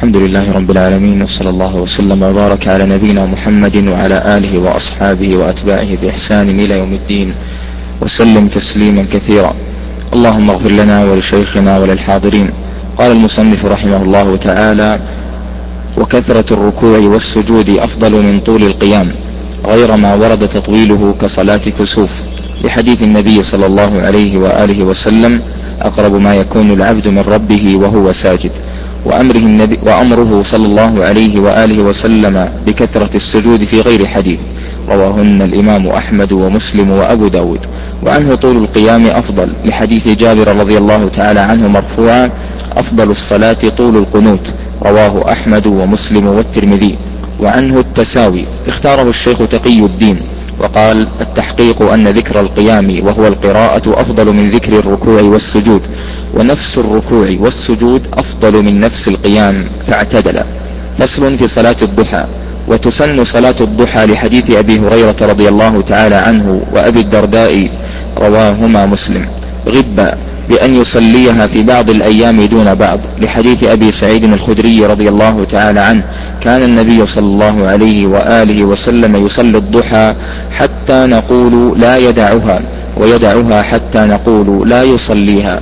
الحمد لله رب العالمين، وصلى الله وسلم وبارك على نبينا محمد وعلى آله وأصحابه وأتباعه بإحسان إلى يوم الدين، وسلم تسليما كثيرا. اللهم اغفر لنا ولشيخنا وللحاضرين. قال المصنف رحمه الله تعالى: وكثرة الركوع والسجود أفضل من طول القيام، غير ما ورد تطويله كصلاة كسوف، لحديث النبي صلى الله عليه وآله وسلم: أقرب ما يكون العبد من ربه وهو ساجد. وأمره صلى الله عليه وآله وسلم بكثرة السجود في غير حديث، رواهن الإمام أحمد ومسلم وأبو داود. وعنه طول القيام أفضل، لحديث جابر رضي الله تعالى عنه مرفوعا: أفضل الصلاة طول القنوت، رواه أحمد ومسلم والترمذي. وعنه التساوي، اختاره الشيخ تقي الدين وقال: التحقيق أن ذكر القيام وهو القراءة أفضل من ذكر الركوع والسجود، ونفس الركوع والسجود أفضل من نفس القيام، فاعتدل. فصل في صلاة الضحى. وتسن صلاة الضحى لحديث أبي هريرة رضي الله تعالى عنه وأبي الدرداء، رواهما مسلم، غبا بأن يصليها في بعض الأيام دون بعض، لحديث أبي سعيد الخدري رضي الله تعالى عنه: كان النبي صلى الله عليه وآله وسلم يصلي الضحى حتى نقول لا يدعها، ويدعها حتى نقول لا يصليها.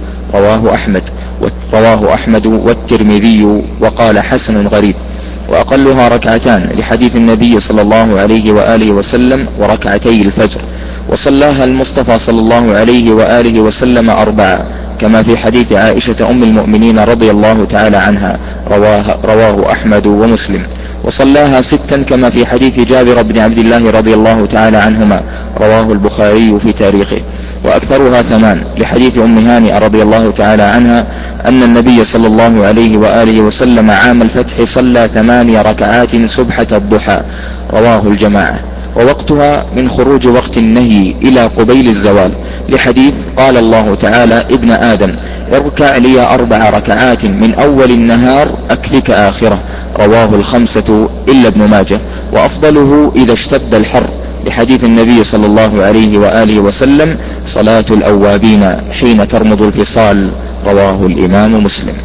رواه أحمد والترمذي، وقال: حسن غريب. وأقلها ركعتان، لحديث النبي صلى الله عليه وآله وسلم: وركعتي الفجر. وصلاها المصطفى صلى الله عليه وآله وسلم 4، كما في حديث عائشة أم المؤمنين رضي الله تعالى عنها، رواه أحمد ومسلم. وصلاها 6، كما في حديث جابر بن عبد الله رضي الله تعالى عنهما، رواه البخاري في تاريخه. وأكثرها 8، لحديث أم هانئة رضي الله تعالى عنها أن النبي صلى الله عليه وآله وسلم عام الفتح صلى 8 ركعات سبحة الضحى، رواه الجماعة. ووقتها من خروج وقت النهي إلى قبيل الزوال، لحديث: قال الله تعالى: ابن آدم اركع لي 4 ركعات من أول النهار أكفك آخرة، رواه 5 إلا ابن ماجه. وأفضله إذا اشتد الحر، لحديث النبي صلى الله عليه وآله وسلم: صلاة الأوابين حين ترمض الفصال، رواه الإمام مسلم.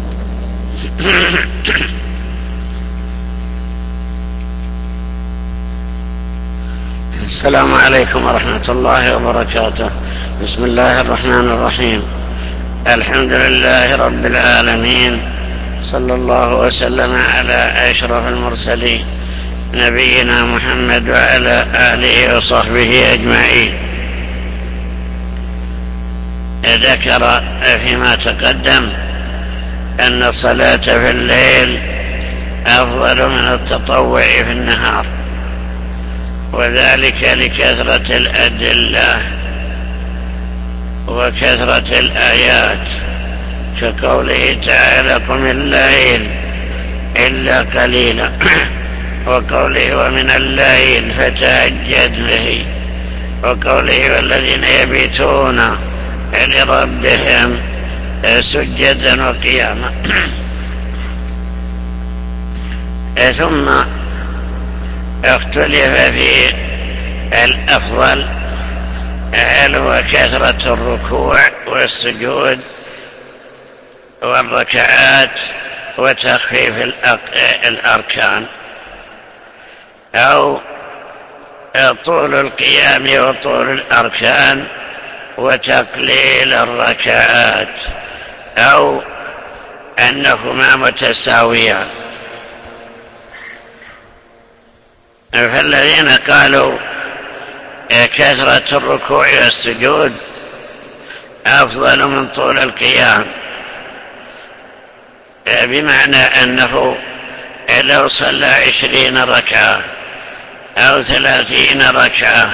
السلام عليكم ورحمة الله وبركاته. بسم الله الرحمن الرحيم. الحمد لله رب العالمين، صلى الله وسلم على أشرف المرسلين نبينا محمد وعلى آله وصحبه أجمعين. ذكر فيما تقدم أن الصلاة في الليل أفضل من التطوع في النهار، وذلك لكثرة الأدلة وكثرة الآيات، كقوله تعالى: قم الليل إلا قليلا، وقوله: ومن الليل فتهجد به، وقوله: والذين يبيتون لربهم سجدا وقياما. ثم اختلف في الأفضل، هل هو كثرة الركوع والسجود والركعات وتخفيف الأركان، أو طول القيام وطول الأركان وتقليل الركعات، أو أنهما متساويان. فالذين قالوا كثرة الركوع والسجود أفضل من طول القيام، بمعنى أنه لو صلى 20 ركعة أو 30 ركعة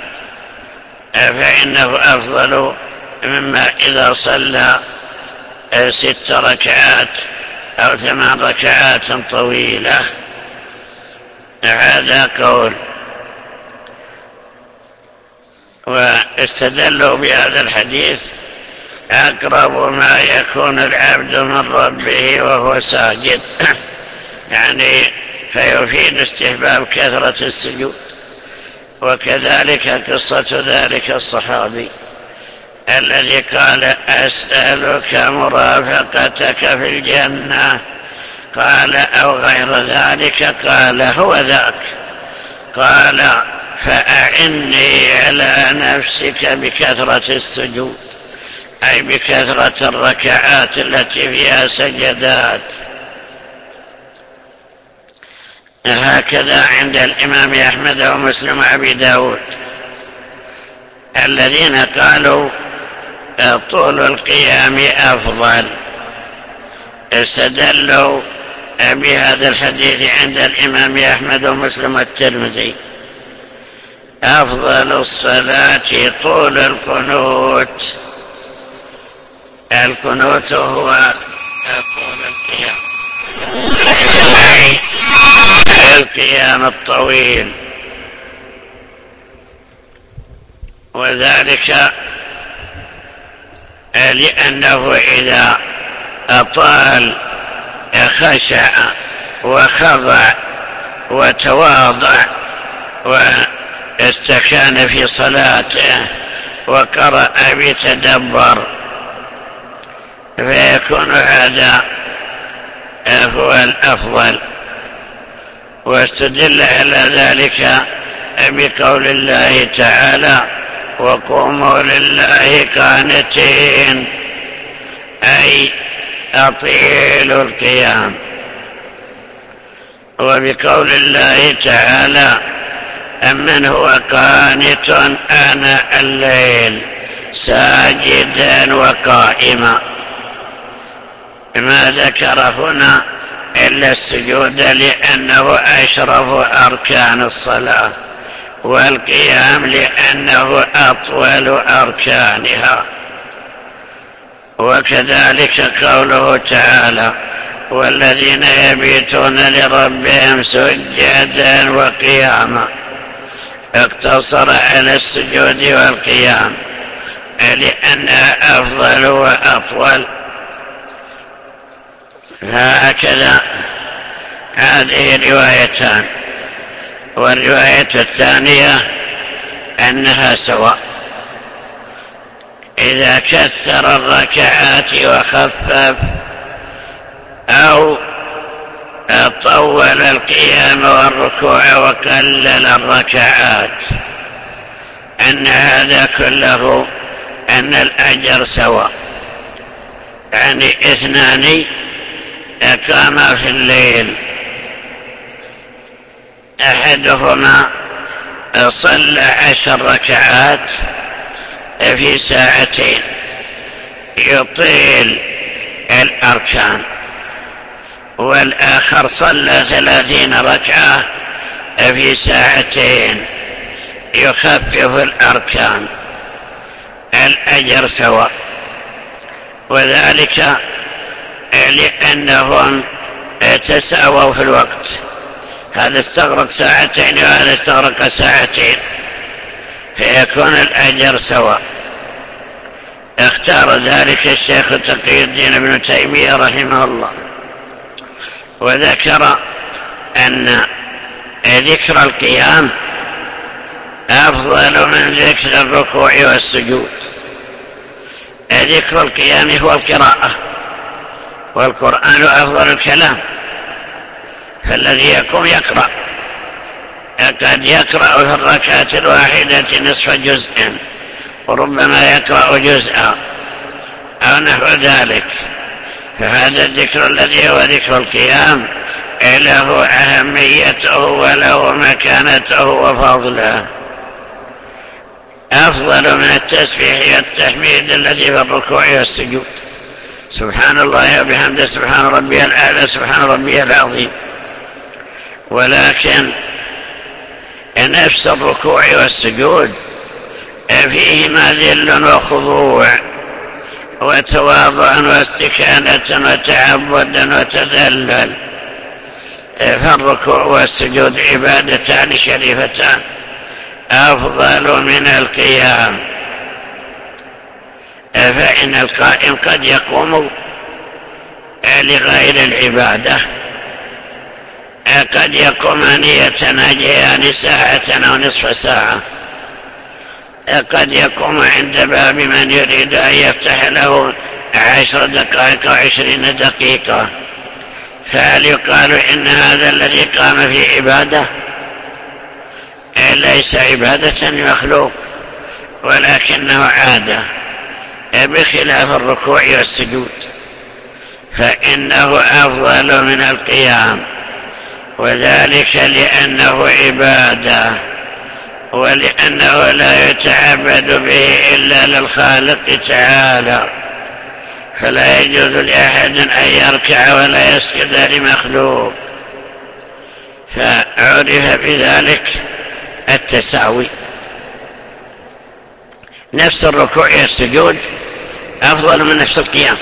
فإنه أفضل مما إذا صلى 6 ركعات أو 8 ركعات طويلة. هذا قول. واستدلوا بهذا الحديث: أقرب ما يكون العبد من ربه وهو ساجد، يعني فيفيد استحباب كثرة السجود. وكذلك قصة ذلك الصحابي الذي قال: أسألك مرافقتك في الجنة، قال أو غير ذلك؟ قال هو ذاك. قال فأعني على نفسك بكثرة السجود، أي بكثرة الركعات التي فيها سجدات. هكذا عند الإمام أحمد ومسلم وأبي داود، الذين قالوا طول القيام أفضل استدلوا بهذا الحديث عند الإمام أحمد ومسلم والترمذي: أفضل الصلاة طول القنوت. القنوت هو طول القيام، القيام الطويل، وذلك لأنه إذا أطال خشع وخضع وتواضع واستكان في صلاته وقرأ بتدبر، فيكون هذا هو الأفضل. واستدل على ذلك بقول الله تعالى: وقوموا لله قانتين، أي أطيلوا القيام. وبقول الله تعالى: أمن هو قانت آناء الليل ساجدا وقائما. ما ذكر هنا إلا السجود، لأنه أشرف أركان الصلاة، والقيام لأنه أطول أركانها. وكذلك قوله تعالى: والذين يبيتون لربهم سجدا وقياما، اقتصر على السجود والقيام لأنها أفضل وأطول. هكذا هذه روايتان. والرواية الثانية أنها سواء، إذا كثر الركعات وخفف أو طول القيام والركوع وقلل الركعات، أن هذا كله أن الأجر سواء. يعني اثنان أقاما في الليل، أحدهما صلى 10 ركعات في ساعتين يطيل الأركان، والآخر صلى 30 ركعة في ساعتين يخفف الأركان، الأجر سواء. وذلك لأنهم تساووا في الوقت، هذا استغرق ساعتين وهذا استغرق ساعتين، فيكون الأجر سواء. اختار ذلك الشيخ تقي الدين ابن تيمية رحمه الله، وذكر أن ذكر القيام أفضل من ذكر الركوع والسجود. ذكر القيام هو القراءة، والقرآن أفضل الكلام، فالذي يقوم يقرأ قد يقرأ في الركعة الواحدة نصف جزء، وربما يقرأ جزءا أو نحو ذلك. فهذا الذكر الذي هو ذكر القيام له أهميته وله مكانته وفضله، أفضل من التسبيح والتحميد الذي في الركوع والسجود: سبحان الله وبحمده، سبحان ربي الأعلى، سبحان ربي العظيم. ولكن نفس الركوع والسجود فيهما ذل وخضوع وتواضع واستكانة وتعبد وتذلل، فالركوع والسجود عبادتان شريفتان أفضل من القيام. فإن القائم قد يقوم لغير العبادة، قد يقوم يتناجيان ساعة أو نصف ساعة، قد يقوم عند باب من يريد أن يفتح له 10 دقائق أو 20 دقيقة، فهل يقال إن هذا الذي قام في عبادة ليس عبادة مخلوق ولكنه عادة، بخلاف الركوع والسجود فإنه أفضل من القيام، وذلك لأنه عبادة ولأنه لا يتعبد به إلا للخالق تعالى، فلا يجوز لأحد أن يركع ولا يسجد لمخلوق، فعرف بذلك التساوي. نفس الركوع والسجود أفضل من نفس القيام،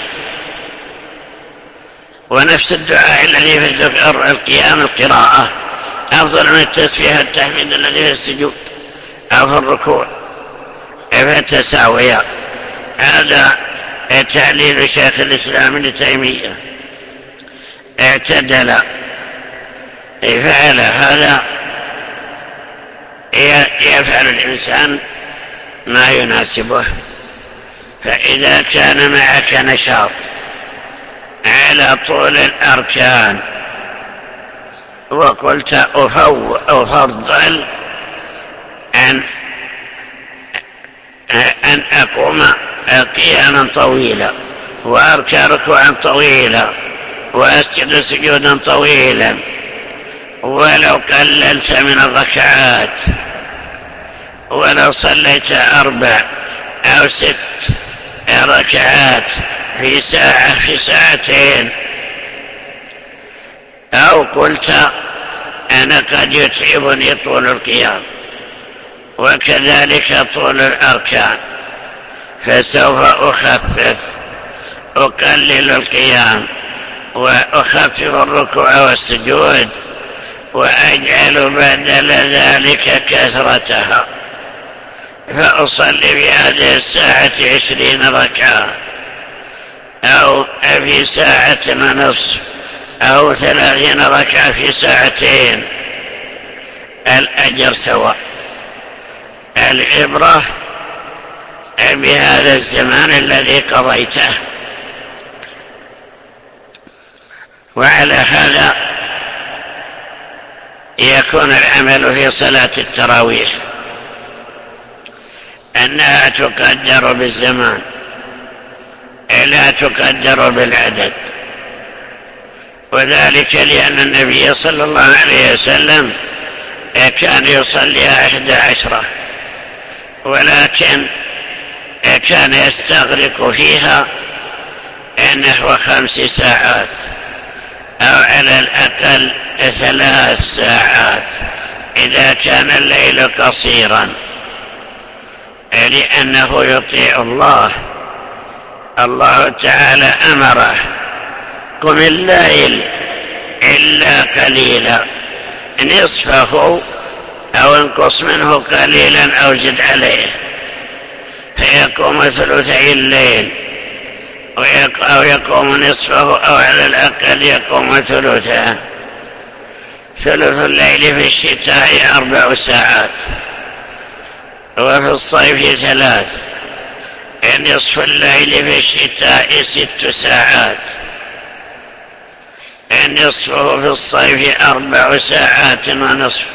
ونفس الدعاء الذي في القيام القراءة أفضل من التسبيح التحميد الذي في السجود أو في الركوع، فتساويا. هذا تعليل شيخ الإسلام ابن تيمية، اعتدل، فعل هذا يفعل الإنسان ما يناسبه. فإذا كان معك نشاط على طول الأركان وقلت أفضل أن أقوم قياما طويلا وأركع ركوعا طويلا وأسجد سجودا طويلا، ولو قللت من الركعات ولو صليت 4 أو 6 ركعات في ساعة في ساعتين، أو قلت أنا قد يتعبني طول القيام وكذلك طول الأركان، فسوف أقلل القيام وأخفف الركوع والسجود وأجعل بدل ذلك كثرتها، فأصلي في هذه الساعة 20 ركعة أو في ساعة ونصف أو 30 ركعة في ساعتين، الأجر سواء. العبرة بهذا الزمان الذي قضيته. وعلى هذا يكون العمل في صلاة التراويح أنها تقدر بالزمان لا تقدر بالعدد، وذلك لأن النبي صلى الله عليه وسلم كان يصلي 11، ولكن كان يستغرق فيها نحو 5 ساعات أو على الأقل 3 ساعات إذا كان الليل قصيرا، لأنه يطيع الله تعالى أمره قم الليل إلا قليلا نصفه أو انقص منه قليلا أو زد عليه، فيقوم ثلثي الليل أو يقوم نصفه أو على الأقل يقوم ثلثه. ثلث الليل في الشتاء 4 ساعات وفي الصيف 3، نصف الليل في الشتاء 6 ساعات، نصفه في الصيف 4 ساعات ونصف.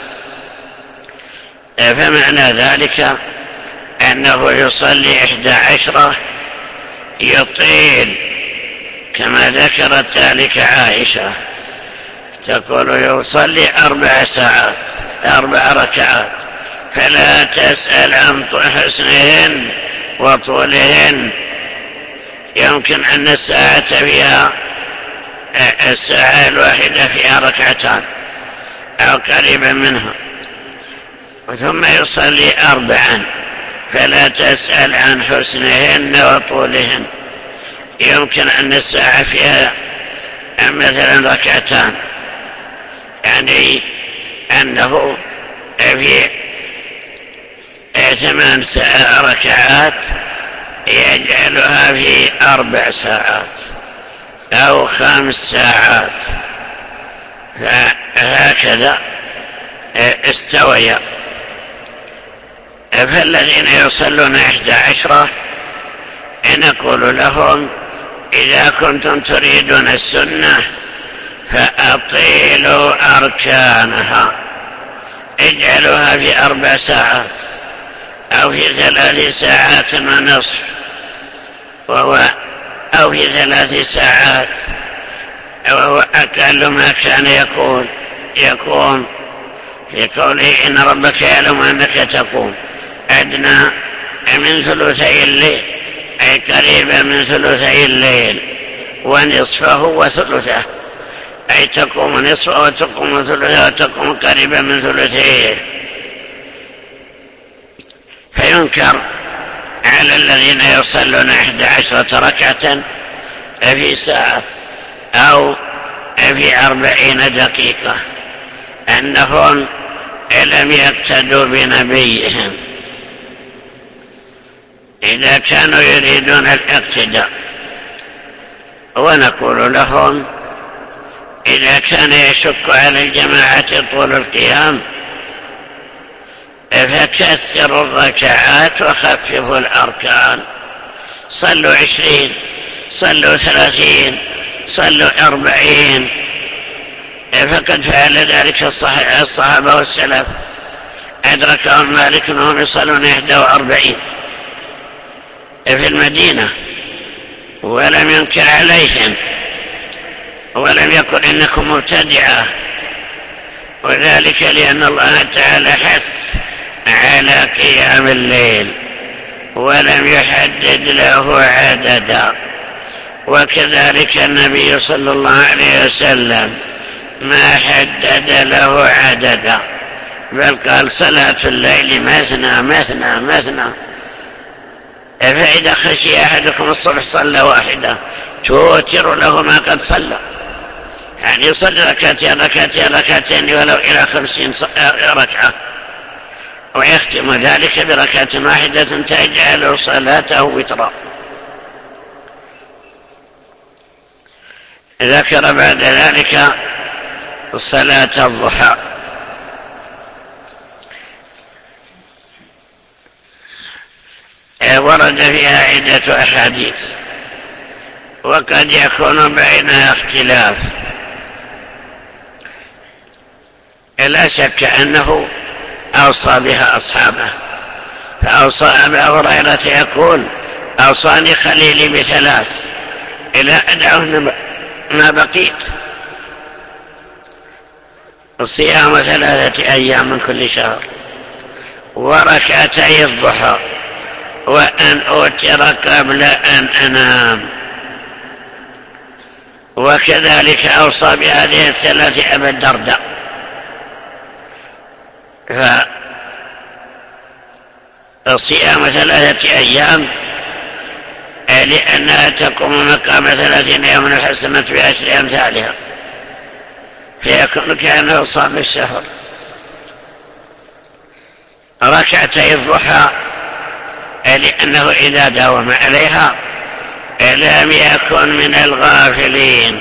فمعنى ذلك أنه يصلي 11 يطيل، كما ذكرت ذلك عائشة تقول يصلي 4 ساعات 4 ركعات، فلا تسأل عن حسنهن وطولهن، يمكن أن الساعة فيها الساعة الواحدة فيها 2 ركعتان أو قريبا منها، ثم يصلي 4 فلا تسأل عن حسنهن وطولهن، يمكن أن الساعة فيها مثلا 2 ركعتان، يعني أنه في 8 ركعات يجعلها في 4 ساعات أو 5 ساعات، فهكذا استويا. فالذين يصلون 11 نقول لهم إذا كنتم تريدون السنة فأطيلوا أركانها، اجعلوها في 4 ساعات أو في 3 ساعات ونصف، أو في 3 ساعات، وهو أقل ما كان يكون في قوله إن ربك يعلم أنك تقوم أدنى من ثلثي الليل، أي قريبا من ثلثي الليل، ونصفه وثلثه، أي تقوم نصفه وتقوم ثلثه وتقوم قريبا من ثلثيه. فينكر على الذين يصلون 11 ركعة في ساعة أو في 40 دقيقة أنهم لم يقتدوا بنبيهم إذا كانوا يريدون الاقتداء. ونقول لهم إذا كان يشك على الجماعة طول القيام فكثروا الركعات وخففوا الأركان، صلوا 20، صلوا 30، صلوا 40. فقد فعل ذلك الصحابة والسلف، أدركهم مالك أنهم يصلون 41 في المدينة ولم ينكر عليهم ولم يقل إنكم مبتدعة، وذلك لأن الله تعالى حث على قيام الليل ولم يحدد له عددا. وكذلك النبي صلى الله عليه وسلم ما حدد له عددا، بل قال صلاة الليل مثنى مثنى مثنى. فإذا خشي أحدكم الصبح صلى واحدة توتر له ما قد صلى، يعني يصلي ركعتين ركعتين ركعتين ولو إلى 50 ركعة، ويختم ذلك بركعة واحدة تجعل صلاته وترا. ذكر بعد ذلك صلاة الضحى، ورد فيها عدة أحاديث وقد يكون بينها اختلاف. لا شك أنه أوصى بها أصحابه، فأوصى أبا هريرة يقول أوصاني خليلي ب3 إلى أدعهن ما بقيت: صيام 3 أيام من كل شهر، وركعتي الضحى، وأن أوتر قبل أن أنام. وكذلك أوصى بهذه ال3 أبا الدرداء، فصيام 3 أيام لأنها تقوم مقام 30 يوما الحسنة ب10 أمثالها، فيكون كأنه صام الشهر. ركعتي الضحى لأنه إذا داوم عليها لم يكن من الغافلين،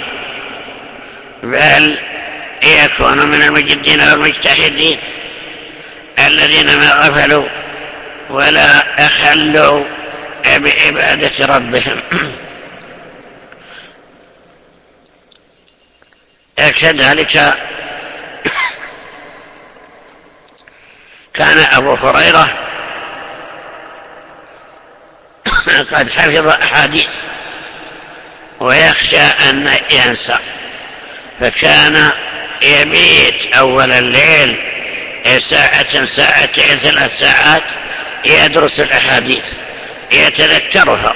بل يكون من المجدين والمجتهدين الذين ما غفلوا ولا أخلوا بعبادة ربهم. كذلك كان أبو هريرة قد حفظ أحاديث ويخشى أن ينسى، فكان يبيت أول الليل ساعة ساعتين 3 ساعات يدرس الأحاديث يتذكرها،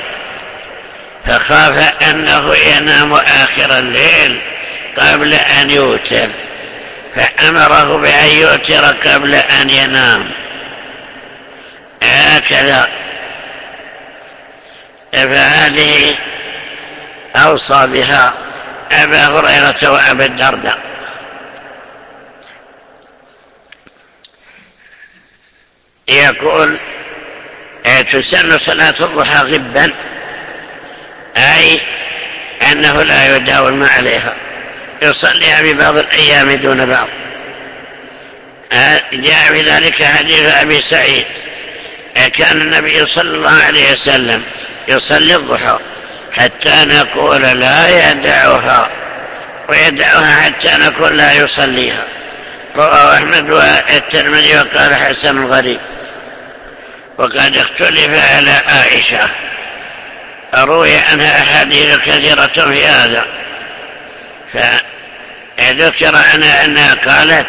فخاف أنه ينام آخر الليل قبل أن يوتر، فأمره بأن يوتر قبل أن ينام. هكذا، فهذه أوصى بها أبا هريرة وأبا الدرداء. يقول تسن صلاة الضحى غبا، أي أنه لا يداوم عليها، يصليها ببعض الأيام دون بعض. جاء بذلك حديث أبي سعيد كان النبي صلى الله عليه وسلم يصلي الضحى حتى نقول لا يدعها، ويدعوها حتى نقول لا يصليها. رواه أحمد والترمذي وقال حسن غريب. وقد اختلف على عائشة، روي عنها أحاديث كثيرة في هذا، فذكر عنها أنها قالت: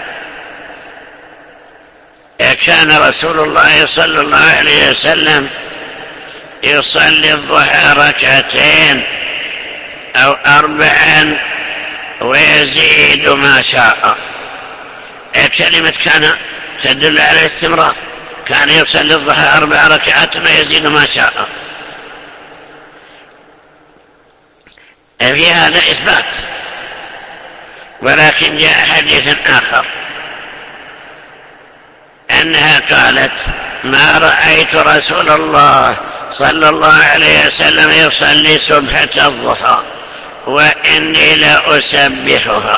كان رسول الله صلى الله عليه وسلم يصلي الضحى ركعتين أو 4 ويزيد ما شاء. كلمة كان تدل على الاستمرار، كان يصلي الضحى 4 ركعات ويزيد ما شاء. في هذا إثبات، ولكن جاء حديث آخر أنها قالت: ما رأيت رسول الله صلى الله عليه وسلم يصلي سبحة الضحى وإني لا أسبحها.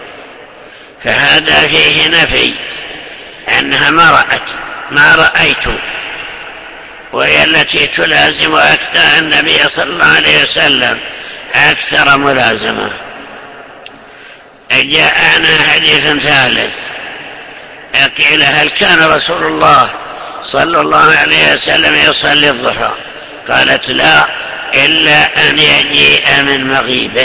فهذا فيه نفي أنها ما رأيت، وهي التي تلازم أكثر النبي صلى الله عليه وسلم أكثر ملازمة. جاءنا حديث ثالث، قيل: هل كان رسول الله صلى الله عليه وسلم يصلي الضحى؟ قالت: لا، إلا أن يجيء من مغيبه،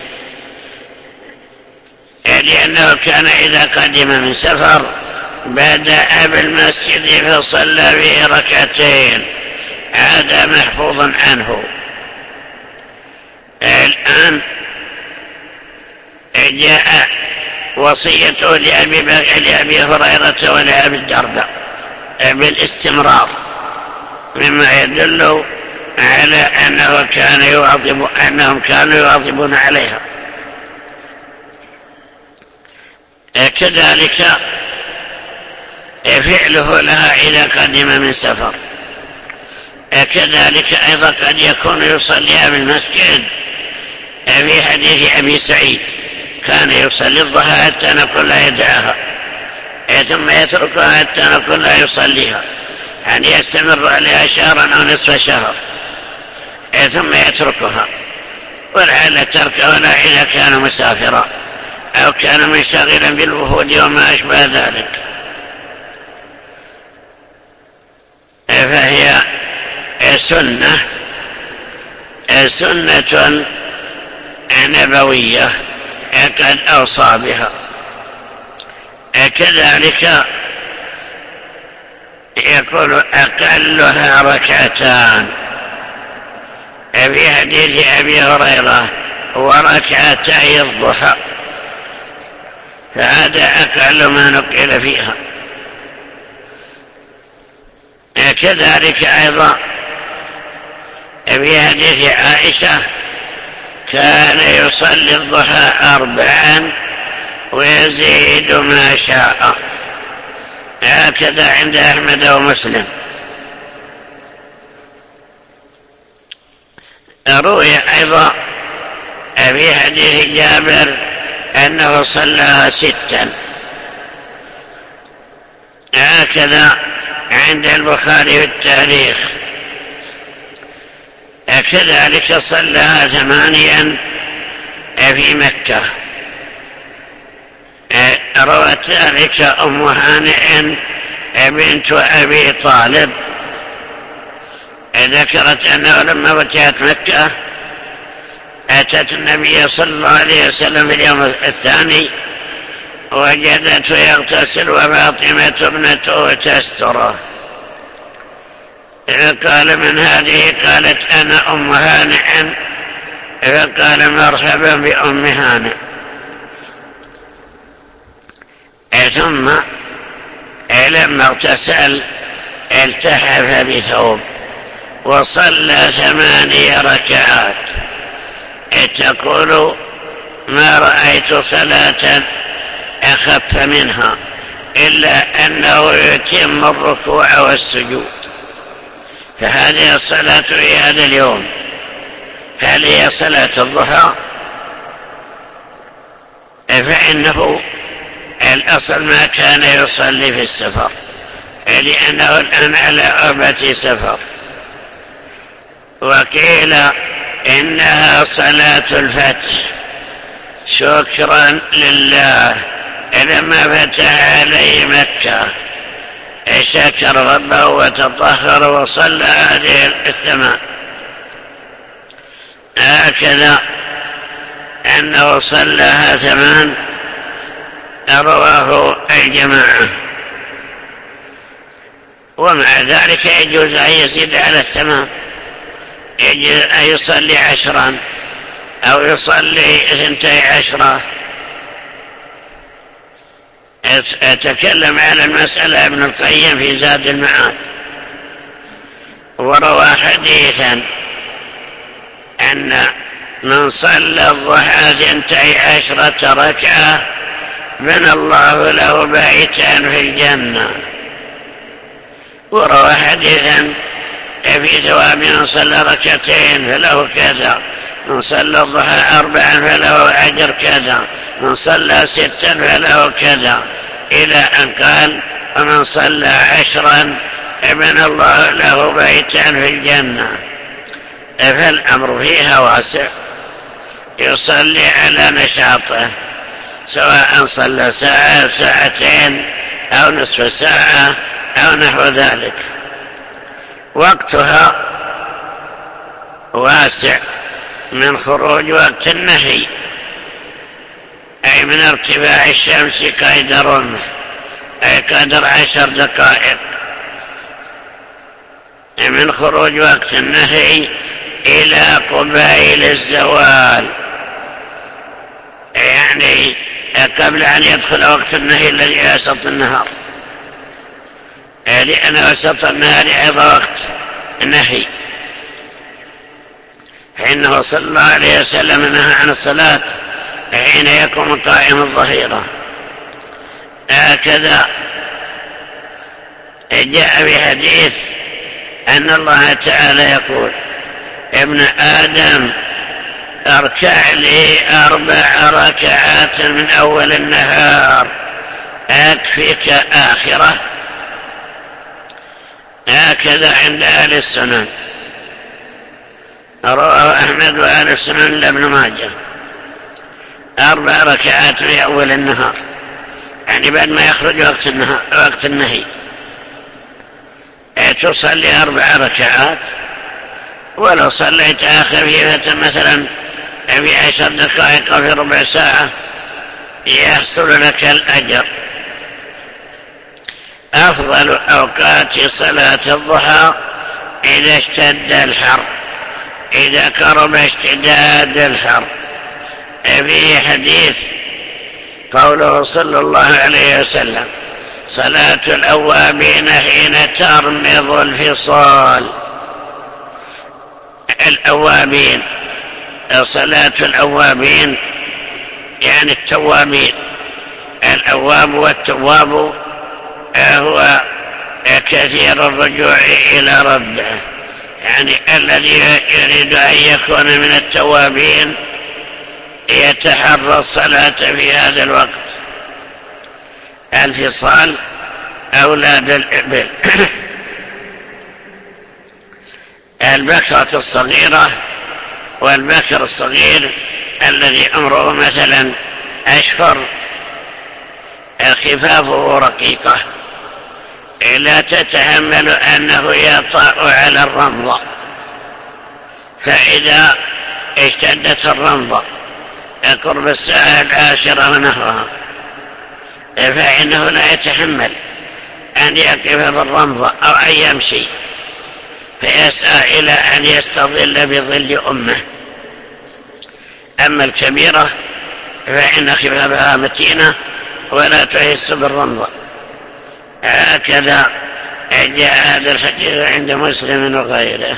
لأنه كان إذا قدم من سفر بدأ بالمسجد فصلى فيه ركعتين، هذا محفوظ عنه. الآن جاء وصيته لأبي هريرة ولأبي الدرداء بالاستمرار، مما يدل على أنهم كانوا يواظبون عليها. كذلك فعله لها إذا قدم من سفر، كذلك أيضا قد يكون يصليها بالمسجد. في حديث أبي سعيد: كان يصلي الضحى حتى نقول لا يدعها، ثم يتركها حتى نقول لا يصليها، يعني يستمر عليها شهرا أو نصف شهر ثم يتركها. ولعل تركها إذا كان مسافرا أو كان منشغلا بالوفود وما أشبه ذلك. فهي سنة نبوية قد أوصى بها. كذلك يقول: أقلها ركعتان، في حديث أبي هريرة: وركعتي الضحى، فهذا أقل ما نقل فيها. كذلك أيضا في حديث عائشة: كان يصلي الضحى 4 ويزيد ما شاء، هكذا عند أحمد ومسلم. روي أيضا في حديث جابر أنه صلى 6، هكذا عند البخاري في التاريخ. كذلك صلى 8 في مكة. روت ذلك أم هانئ بنت أبي طالب، ذكرت أنه لما فتحت مكة أتت النبي صلى الله عليه وسلم في اليوم الثاني وجدته يغتسل وفاطمة ابنته تستره. قال: من هذه؟ قالت: أنا أم هانئ. فقال: مرحبا بأم هانئ. ثم لما اغتسل التحف بثوب وصلى 8 ركعات. تقول: ما رأيت صلاة أخف منها إلا أنه يتم الركوع والسجود. فهذه الصلاة في هذا اليوم هل هي صلاة الضحى؟ فإنه الأصل ما كان يصلي في السفر، لأنه الآن على أربة سفر. وقيل إنها صلاة الفتح، شكرا لله لما فتح عليه مكة، شكر ربه وتطهر وصلى هذه الثمان. هكذا أنه صلىها 8 رواه الجماعة. ومع ذلك يجوز أن يزيد على 8، يجوز أن يصلي 10 أو يصلي 12. أتكلم على المسألة ابن القيم في زاد المعاد، وروى حديثا أن من صلى الضحى 12 ركعة بنى الله له بيتا في الجنة. وروى حديثا في ثواب من صلى 2 فله كذا، من صلى الضحى 4 فله أجر كذا، من صلى 6 فله كذا، إلى أن قال ومن صلى 10 بنى الله له بيتا في الجنة. فالأمر فيها واسع، يصلي على نشاطه، سواء صلى ساعة 2 أو نصف ساعة أو نحو ذلك. وقتها واسع من خروج وقت النهي، أي من ارتفاع الشمس قيد رمح، أي قدر 10 دقائق من خروج وقت النهي إلى قبيل الزوال، يعني قبل أن يدخل وقت النهي الذي هو وسط النهار، لأن وسط النهار أيضا وقت النهي. فإنه صلى الله عليه وسلم نهى عن الصلاة حين يكون قائم الظهيرة. هكذا جاء في حديث أن الله تعالى يقول ابن آدم اركع لي 4 ركعات من أول النهار أكفيك آخرة. هكذا عند أهل السنن، رواه أحمد وأهل السنن لابن ماجه، 4 ركعات في أول النهار، يعني بعد ما يخرج وقت النهي تصلي 4 ركعات. ولو صليت خفيفة مثلا في 10 دقائق أو في ربع ساعة يحصل لك الأجر. أفضل أوقات صلاة الضحى إذا اشتد الحر، إذا قرب اشتداد الحر. في حديث قوله صلى الله عليه وسلم صلاة الأوابين حين ترمض الفصال. الأوابين، صلاة الأوابين يعني التوابين. الأواب والتواب هو كثير الرجوع إلى ربه، يعني الذي يريد أن يكون من التوابين يتحرى الصلاة في هذا الوقت. الفصال أولاد الإبل. البكرة الصغيرة والبكر الصغير الذي عمره مثلا أشهر خفافه رقيقة، لا تتحمل أنه يطأ على الرمضة، فإذا اشتدت الرمضة قرب الساعة 10 ونحوها فإنه لا يتحمل أن يقف بالرمضة أو أن يمشي، فيسعى إلى أن يستظل بظل أمه. أما الكبيرة فإن خفافها متينة ولا تحس بالرمضة. هكذا جاء هذا الحديث عند مسلم وغيره.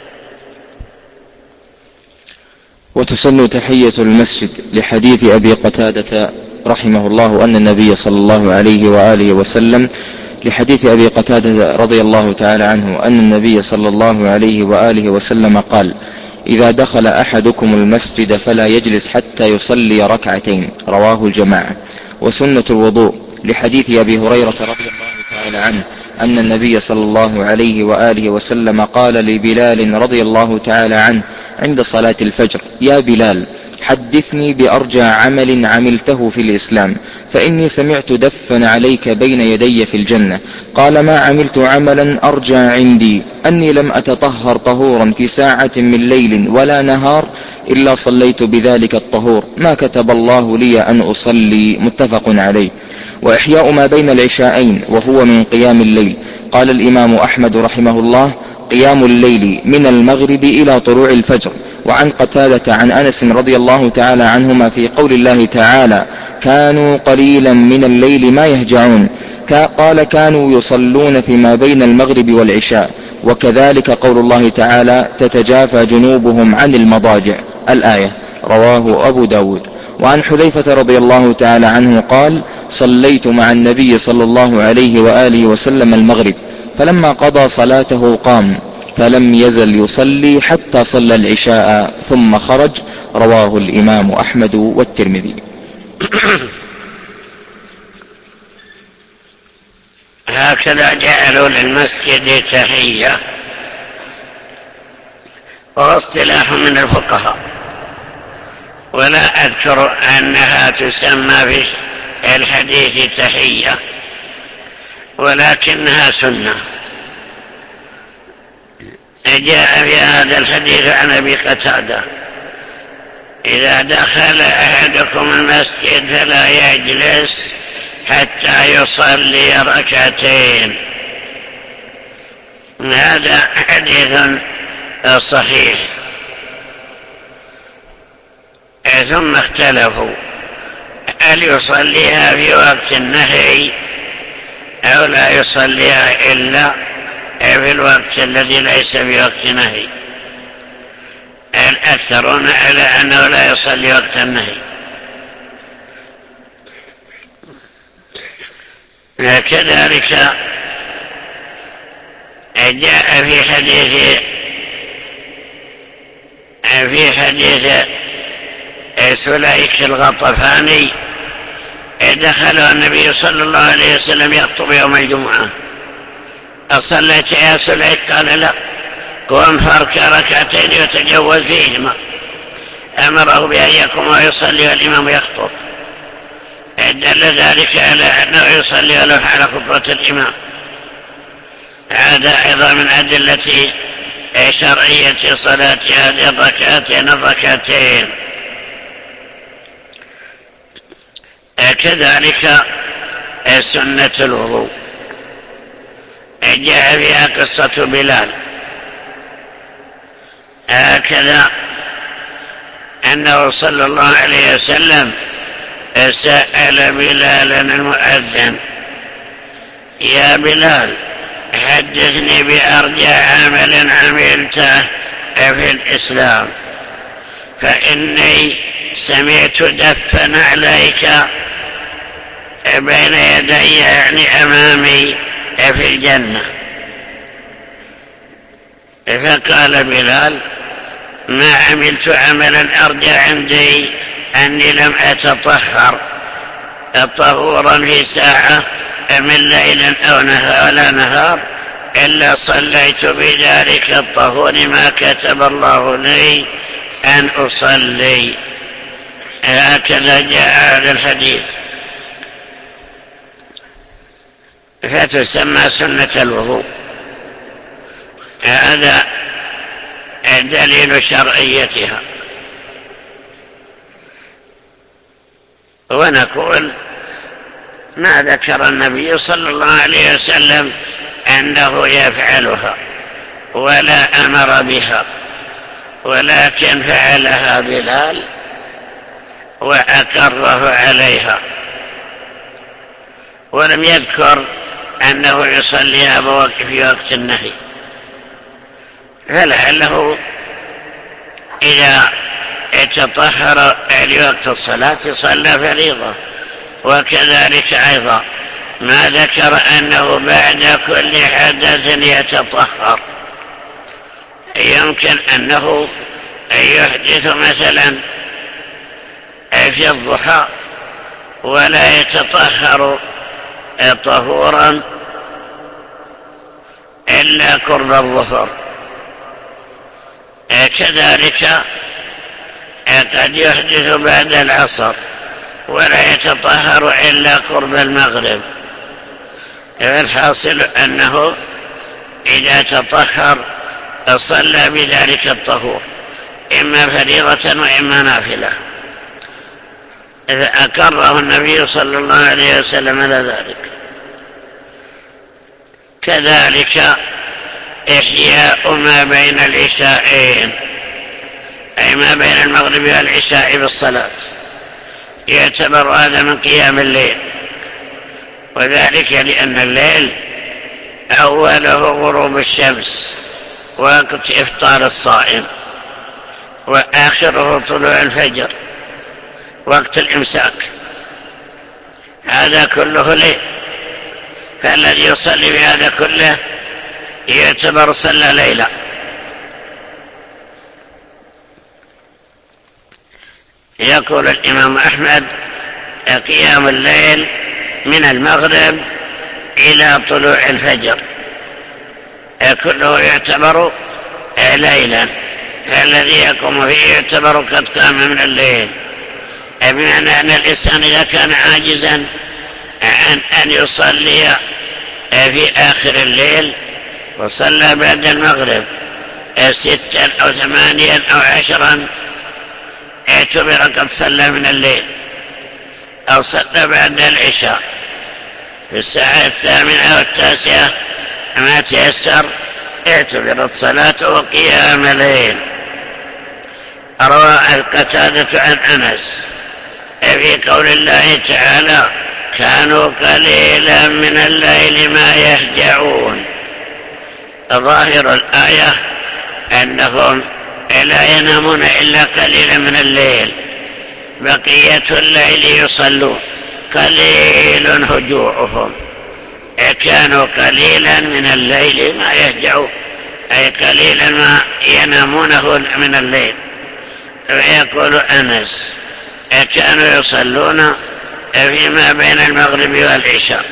وتسن تحية المسجد لحديث أبي قتادة رحمه الله أن النبي صلى الله عليه وآله وسلم لحديث أبي قتادة رضي الله تعالى عنه أن النبي صلى الله عليه وآله وسلم قال: إذا دخل أحدكم المسجد فلا يجلس حتى يصلي 2 رواه الجماعة. وسنة الوضوء لحديث أبي هريرة رضي الله تعالى عنه أن النبي صلى الله عليه وآله وسلم قال لبلال رضي الله تعالى عنه عند صلاة الفجر: يا بلال حدثني بأرجى عمل عملته في الإسلام، فإني سمعت دفا عليك بين يدي في الجنة. قال: ما عملت عملا أرجى عندي أني لم أتطهر طهورا في ساعة من ليل ولا نهار إلا صليت بذلك الطهور ما كتب الله لي أن أصلي. متفق عليه. وإحياء ما بين العشاءين وهو من قيام الليل. قال الإمام أحمد رحمه الله: قيام الليل من المغرب إلى طلوع الفجر. وعن قتادة عن أنس رضي الله تعالى عنهما في قول الله تعالى: كانوا قليلا من الليل ما يهجعون. قال: كانوا يصلون فيما بين المغرب والعشاء. وكذلك قول الله تعالى: تتجافى جنوبهم عن المضاجع، الآية. رواه أبو داود. وعن حذيفة رضي الله تعالى عنه قال: صليت مع النبي صلى الله عليه وآله وسلم المغرب، فلما قضى صلاته قام فلم يزل يصلي حتى صلى العشاء ثم خرج. رواه الإمام أحمد والترمذي. هكذا جعلوا للمسجد تحية، واصطلاح من الفقهاء، ولا أذكر أنها تسمى في الحديث تحية، ولكنها سنة. جاء في هذا الحديث عن أبي قتادة: إذا دخل أحدكم المسجد فلا يجلس حتى يصلي ركعتين. هذا حديث صحيح. ثم اختلفوا هل يصليها في وقت النهي أو لا يصليها إلا في الوقت الذي ليس في وقت نهي. الأكثرون على أنه لا يصلي وقت النهي. كذلك جاء في حديث سليك الغطفاني: دخل النبي صلى الله عليه وسلم يخطب يوم الجمعة: أصليت يا سليك؟ قال: لا. قم فاركع ركعتين يتجوز فيهما. أمره بأن يقوم ويصلي والإمام يخطب. دل ذلك على أنه يصلي ولو على خطبة الإمام. هذا أيضا من أدلة شرعية صلاة هذه الركعتين. كذلك سنة الوضوء جاء فيها قصة بلال، هكذا أنه صلى الله عليه وسلم سأل بلالا المؤذن: يا بلال، حدثني بأرجى عمل عملته في الإسلام، فإني سمعت دفا عليك بين يدي، يعني أمامي، في الجنة. فقال بلال: ما عملت عملا أرجى عندي أني لم أتطهر طهورا في ساعة من ليل أو ولا نهار إلا صليت بذلك الطهور ما كتب الله لي أن أصلي. هكذا جاء هذا الحديث. فتسمى سنة الوضوء. هذا دليل شرعيتها. ونقول ما ذكر النبي صلى الله عليه وسلم أنه يفعلها ولا أمر بها، ولكن فعلها بلال وأقره عليها، ولم يذكر أنه يصليها في وقت النهي. فلعله إذا تطهر لوقت الصلاة صلى فريضة. وكذلك أيضا ما ذكر أنه بعد كل حدث يتطهر. يمكن أنه يحدث مثلا في الضحى ولا يتطهر طهورا إلا قرب الظهر. كذلك قد يحدث بعد العصر ولا يتطهر إلا قرب المغرب. الحاصل أنه إذا تطهر صلى بذلك الطهور إما فريضة وإما نافلة، فأقره النبي صلى الله عليه وسلم على ذلك. كذلك إحياء ما بين العشاءين، أي ما بين المغرب والعشاء بالصلاة، يعتبر هذا من قيام الليل، وذلك لأن الليل أوله غروب الشمس وقت إفطار الصائم، وآخره طلوع الفجر وقت الإمساك، هذا كله ليل. فالذي يصلي بهذا كله يعتبر صلى ليلة. يقول الإمام أحمد قيام الليل من المغرب إلى طلوع الفجر كله يعتبر ليلا، فالذي يقوم فيه يعتبر قد قام من الليل، بمعنى أن الإنسان إذا كان عاجزا عن أن يصلي في آخر الليل وصلى بعد المغرب 6 أو 8 أو 10 اعتبر قد صلى من الليل، أو صلى بعد العشاء في الساعة 8 أو 9 ما تيسر اعتبرت صلاته قيام ليل. روى القتادة عن أنس في قول الله تعالى: كانوا قليلا من الليل ما يهجعون. ظاهر الآية أنهم لا ينامون إلا قليلا من الليل، بقية الليل يصلون، قليل هجوعهم. كانوا قليلا من الليل ما يهجعون، أي قليلا ما ينامونه من الليل. ويقول أنس: كانوا يصلون فيما بين المغرب والعشاء،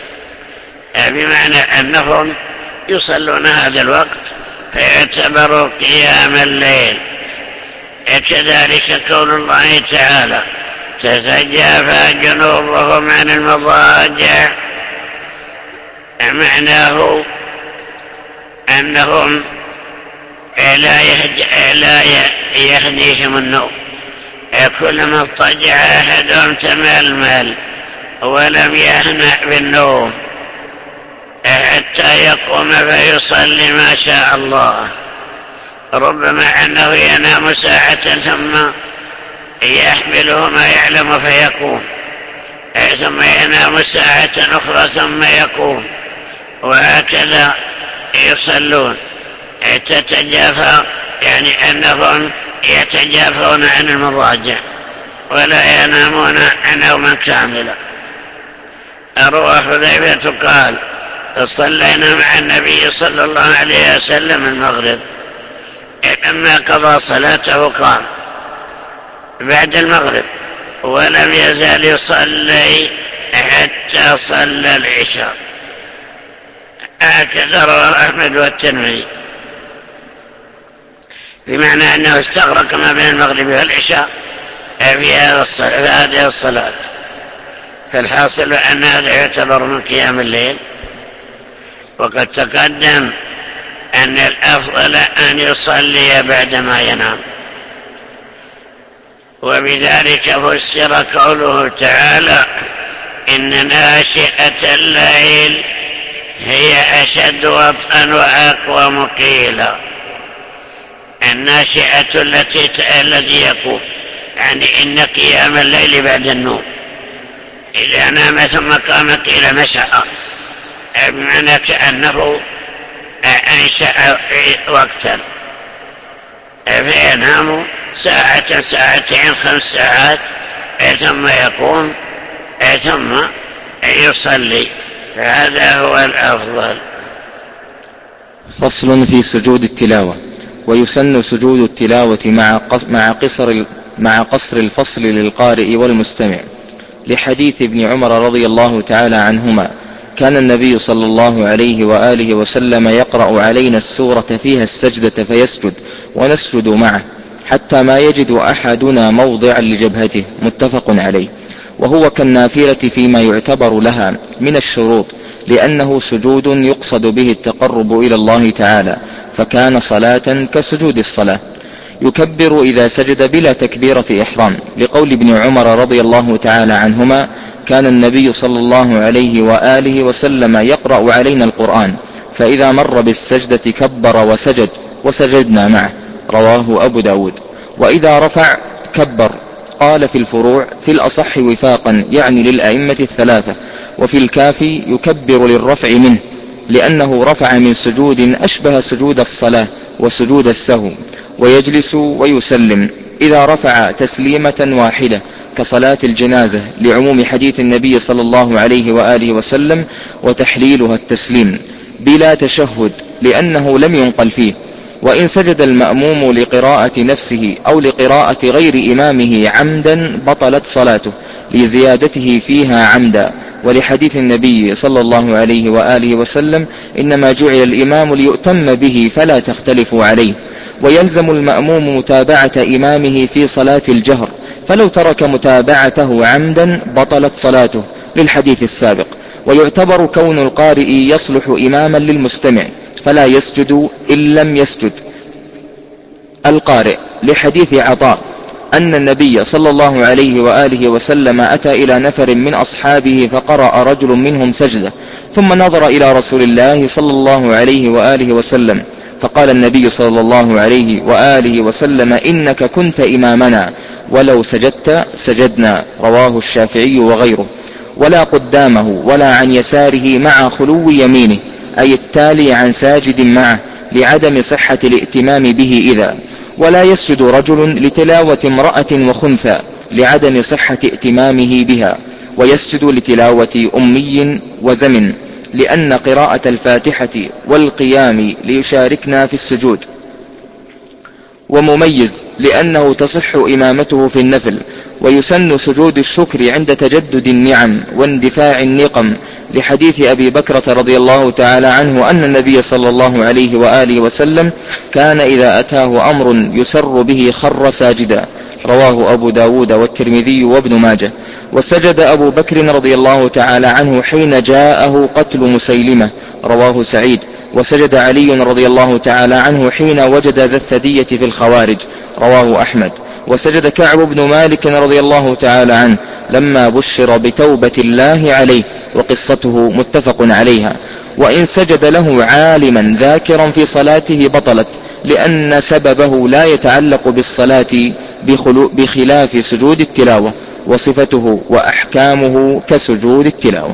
بمعنى أنهم يصلون هذا الوقت فيعتبر قيام الليل. كذلك قول الله تعالى: تتجافى جنوبهم عن المضاجع، معناه أنهم لا يهنيهم النوم، كلما اضطجع أحدهم تململ ولم يهنأ بالنوم حتى يقوم فيصلي ما شاء الله. ربما أنه ينام ساعة ثم يحمله ما يعلم فيقوم، ثم ينام ساعة أخرى ثم يقوم، وهكذا يصلون. تتجافى يعني أنهم يتجافون عن المضاجع ولا ينامون نوما كاملا. أروى حذيفة قال: صلينا مع النبي صلى الله عليه وسلم المغرب، لما قضى صلاته قام بعد المغرب ولم يزال يصلي حتى صلى العشاء. هكذا رواه أحمد والترمذي، بمعنى أنه استغرق ما بين المغرب والعشاء في هذه الصلاة. فالحاصل أن هذا يعتبر من قيام الليل. وقد تقدم أن الأفضل أن يصلي بعدما ينام، وبذلك فسر قوله تعالى: إن ناشئة الليل هي أشد وطئا وأقوم قيلا. الناشئة التي يقوم، يعني إن قيام الليل بعد النوم، إذا نام ثم قام قيل نشأ، بمعنى كأنه أنشأ وقتا، فينام ساعة ساعتين 5 ساعات ثم يقوم ثم يصلي، فهذا هو الأفضل. فصل في سجود التلاوة. ويسن سجود التلاوة مع قصر الفصل للقارئ والمستمع، لحديث ابن عمر رضي الله تعالى عنهما: كان النبي صلى الله عليه وآله وسلم يقرأ علينا السورة فيها السجدة فيسجد ونسجد معه، حتى ما يجد أحدنا موضعا لجبهته، متفق عليه. وهو كالنافلة فيما يعتبر لها من الشروط، لأنه سجود يقصد به التقرب إلى الله تعالى، فكان صلاة كسجود الصلاة. يكبر إذا سجد بلا تكبيرة إحرام، لقول ابن عمر رضي الله تعالى عنهما: كان النبي صلى الله عليه وآله وسلم يقرأ علينا القرآن، فإذا مر بالسجدة كبر وسجد وسجدنا معه، رواه أبو داود. وإذا رفع كبر. قال في الفروع: في الأصح وفاقا، يعني للأئمة الثلاثة. وفي الكافي: يكبر للرفع منه، لأنه رفع من سجود أشبه سجود الصلاة وسجود السهو، ويجلس ويسلم إذا رفع تسليمة واحدة كصلاة الجنازة، لعموم حديث النبي صلى الله عليه وآله وسلم: وتحليلها التسليم بلا تشهد، لأنه لم ينقل فيه. وإن سجد المأموم لقراءة نفسه أو لقراءة غير إمامه عمدا بطلت صلاته، لزيادته فيها عمدا، ولحديث النبي صلى الله عليه وآله وسلم: إنما جعل الإمام ليؤتم به فلا تختلفوا عليه. ويلزم المأموم متابعة إمامه في صلاة الجهر، فلو ترك متابعته عمدا بطلت صلاته، للحديث السابق. ويعتبر كون القارئ يصلح إماما للمستمع، فلا يسجد إن لم يسجد القارئ، لحديث عطاء أن النبي صلى الله عليه وآله وسلم أتى إلى نفر من أصحابه فقرأ رجل منهم سجدة، ثم نظر إلى رسول الله صلى الله عليه وآله وسلم، فقال النبي صلى الله عليه وآله وسلم: إنك كنت إمامنا، ولو سجدت سجدنا، رواه الشافعي وغيره. ولا قدامه ولا عن يساره مع خلو يمينه، أي التالي عن ساجد معه، لعدم صحة الائتمام به إذا. ولا يسجد رجل لتلاوة امرأة وخنثى، لعدم صحة ائتمامه بها. ويسجد لتلاوة أمي وزمن، لأن قراءة الفاتحة والقيام ليشاركنا في السجود. ومميز، لأنه تصح إمامته في النفل. ويسن سجود الشكر عند تجدد النعم واندفاع النقم، لحديث أبي بكرة رضي الله تعالى عنه أن النبي صلى الله عليه وآله وسلم كان إذا أتاه أمر يسر به خر ساجدا، رواه أبو داود والترمذي وابن ماجه. وسجد أبو بكر رضي الله تعالى عنه حين جاءه قتل مسيلمة، رواه سعيد. وسجد علي رضي الله تعالى عنه حين وجد ذا الثدية في الخوارج، رواه أحمد. وسجد كعب بن مالك رضي الله تعالى عنه لما بشر بتوبة الله عليه، وقصته متفق عليها. وإن سجد له عالما ذاكرا في صلاته بطلت، لأن سببه لا يتعلق بالصلاة بخلاف سجود التلاوة، وصفته وأحكامه كسجود التلاوة.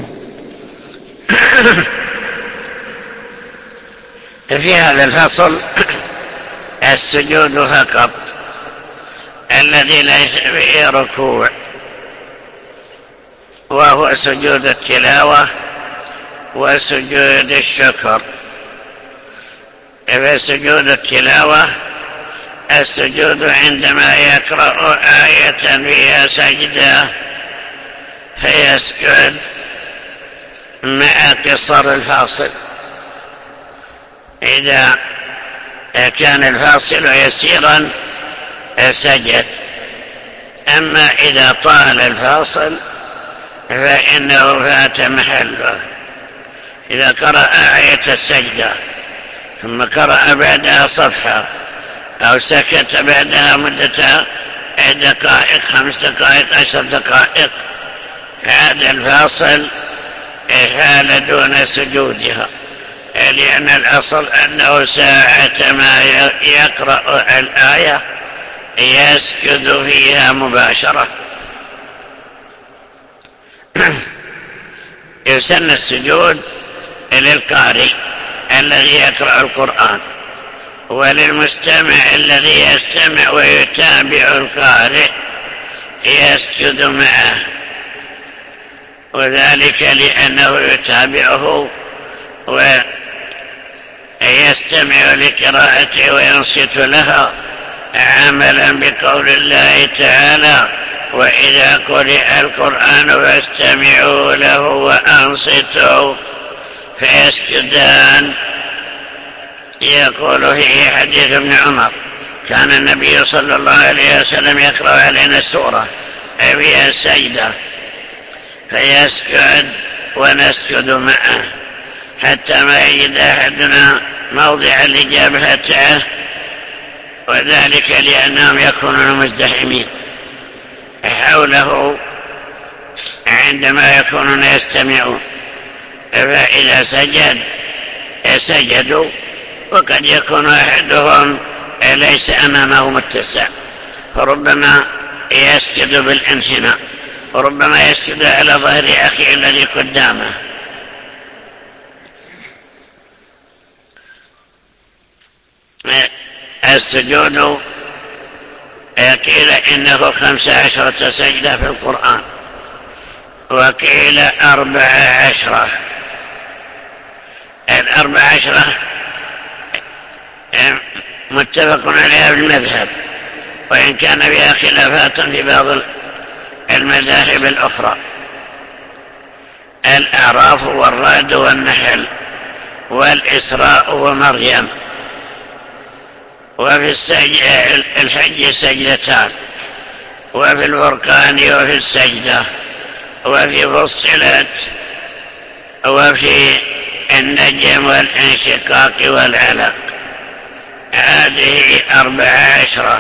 في هذا الفصل السجود فقط الذي ليس فيه ركوع، وهو سجود التلاوة وسجود الشكر. فسجود التلاوة السجود عندما يقرأ آية فيها سجدة فيسجد مع قصر الفاصل، إذا كان الفاصل يسيرا سجد، أما إذا طال الفاصل فإنه فات محله. إذا قرأ آية السجدة ثم قرأ بعدها صفحة أو سكت بعدها مدة دقائق، 5 دقائق، 10 دقائق، هذا الفاصل حال دون سجودها، لأن الأصل أنه ساعة ما يقرأ الآية يسجد فيها مباشرة. يسن السجود للقارئ الذي يقرأ القرآن، وللمستمع الذي يستمع ويتابع القارئ يسجد معه، وذلك لأنه يتابعه ويستمع لقراءته وينصت لها، عملا بقول الله تعالى: وإذا قرئ القرآن فاستمعوا له وأنصتوا، فيسجدان. يقول في حديث ابن عمر: كان النبي صلى الله عليه وسلم يقرأ علينا السورة فيها السجدة فيسجد ونسجد معه حتى ما يجد أحدنا موضعا لجبهته، وذلك لأنهم يكونون مزدحمين حوله عندما يكونون يستمعون، فإذا سجدوا وقد يكون أحدهم ليس أمامه متسع، فربما يسجد بالانحناء وربما يسجد على ظهر أخيه الذي قدامه. السجود قيل إنه 15 سجدة في القرآن، وقيل 14. 14 متفق عليها بالمذهب، وإن كان بها خلافات في بعض المذاهب الأخرى. الأعراف والرعد والنحل والإسراء ومريم. وفي الحج سجدتان، وفي الفرقان وفي السجدة، وفي فصلت، وفي النجم والانشقاق والعلق. هذه 14.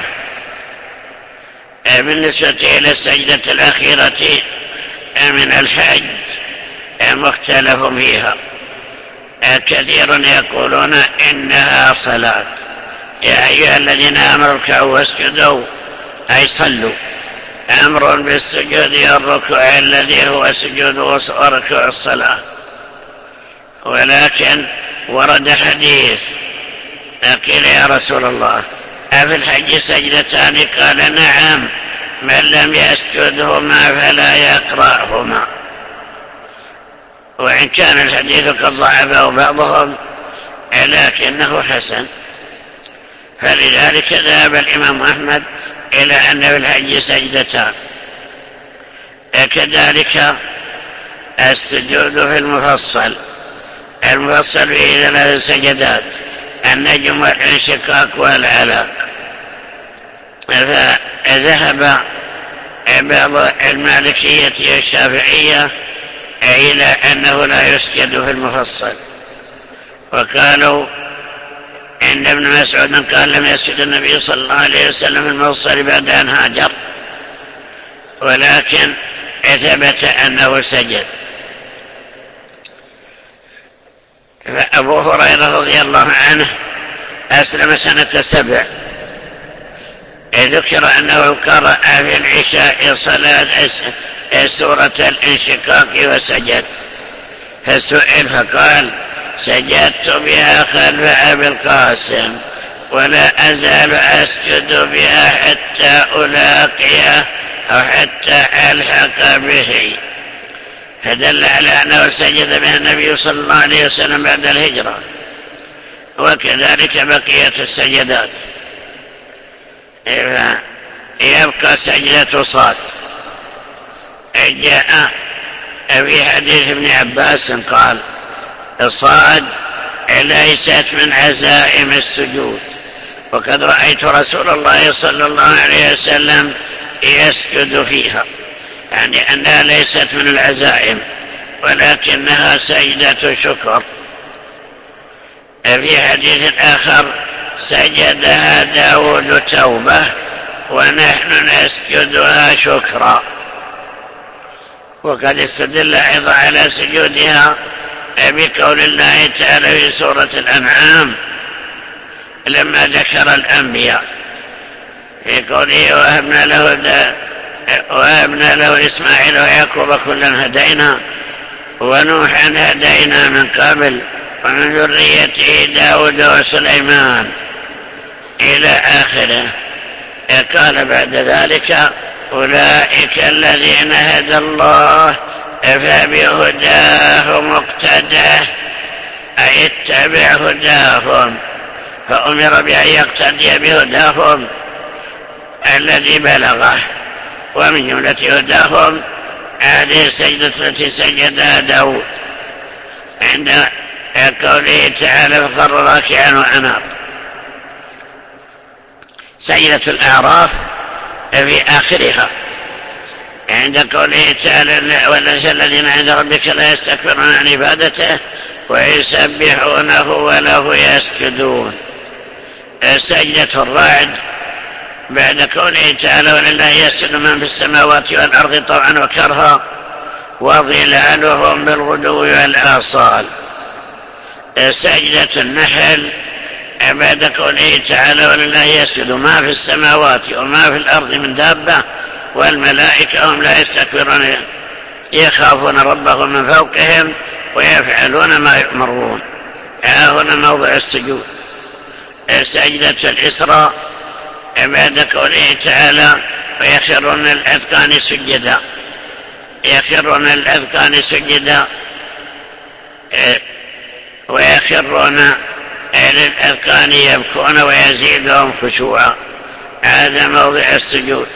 بالنسبة إلى السجدة الأخيرة من الحج مختلف فيها، كثير يقولون إنها صلاة. يا أيها الذين آمنوا اركعوا واسجدوا أي صلوا، أمر بالسجود والركوع الذي هو سجود وركوع الصلاة. ولكن ورد حديث قيل يا رسول الله أفي الحج سجدتان؟ قال نعم، من لم يسجدهما فلا يقرأهما. وإن كان الحديث قد ضعفه بعضهم لكنه حسن، فلذلك ذهب الإمام أحمد إلى أن في الحج سجدتان. كذلك السجود في المفصل فيه 3 سجدات: النجم والانشقاق والعلق. فذهب بعض المالكية والشافعية إلى أنه لا يسجد في المفصل، وقالوا إن ابن مسعود قال لم يسجد النبي صلى الله عليه وسلم في المفصل بعد أن هاجر، ولكن ثبت أنه سجد. فأبو هريرة رضي الله عنه أسلم سنة 7. ذكر أنه قرأ في العشاء سورة الانشقاق وسجد، فسئل فقال سجدت بها خلف أبي القاسم ولا أزال أسجد بها حتى ألاقيه أو حتى ألحق به، فدل على أنه سجد بها النبي صلى الله عليه وسلم بعد الهجرة. وكذلك بقية السجدات. يبقى سجدة صاد. جاء في حديث ابن عباس قال صاد ليست من عزائم السجود، وقد رأيت رسول الله صلى الله عليه وسلم يسجد فيها، يعني أنها ليست من العزائم ولكنها سجدة شكر. في حديث آخر سجدها داود توبة ونحن نسجدها شكرا. وقد استدل أيضا على سجودها بقول الله تعالى في سورة الأنعام لما ذكر الأنبياء في قوله وهبنا له إسماعيل ويعقوب كلا هدينا ونوحا هدينا من قبل ومن ذريته داود وسليمان إلى آخره. قال بعد ذلك أولئك الذين هدى الله فبهداه مقتده، أي اتبع هداهم، فأمر بأن يقتدي بهداهم الذي بلغه. ومن جملة هداهم هذه السجدة التي سجدها داود عند قوله تعالى فخر راكعا وأناب. سجدة الأعراف في آخرها عند قوله تعالى والذين عند ربك لا يستكبرون عن عبادته ويسبحونه وله يسجدون. سجدة الرعد بعد قوله تعالى ولله يسجد من في السماوات والأرض طوعا وكرها وظلالهم بالغدو والآصال. سجدة النحل بعد قوله تعالى ولله يسجد ما في السماوات وما في الأرض من دابة والملائكة هم لا يستكبرون يخافون ربهم من فوقهم ويفعلون ما يؤمرون. هنا موضع السجود. سجدة الإسراء بعد قوله تعالى ويخرون الأذقان سجدا، يخرون الأذقان سجدا ويخرون للأذقان يبكون ويزيدهم خشوعا. هذا موضع السجود.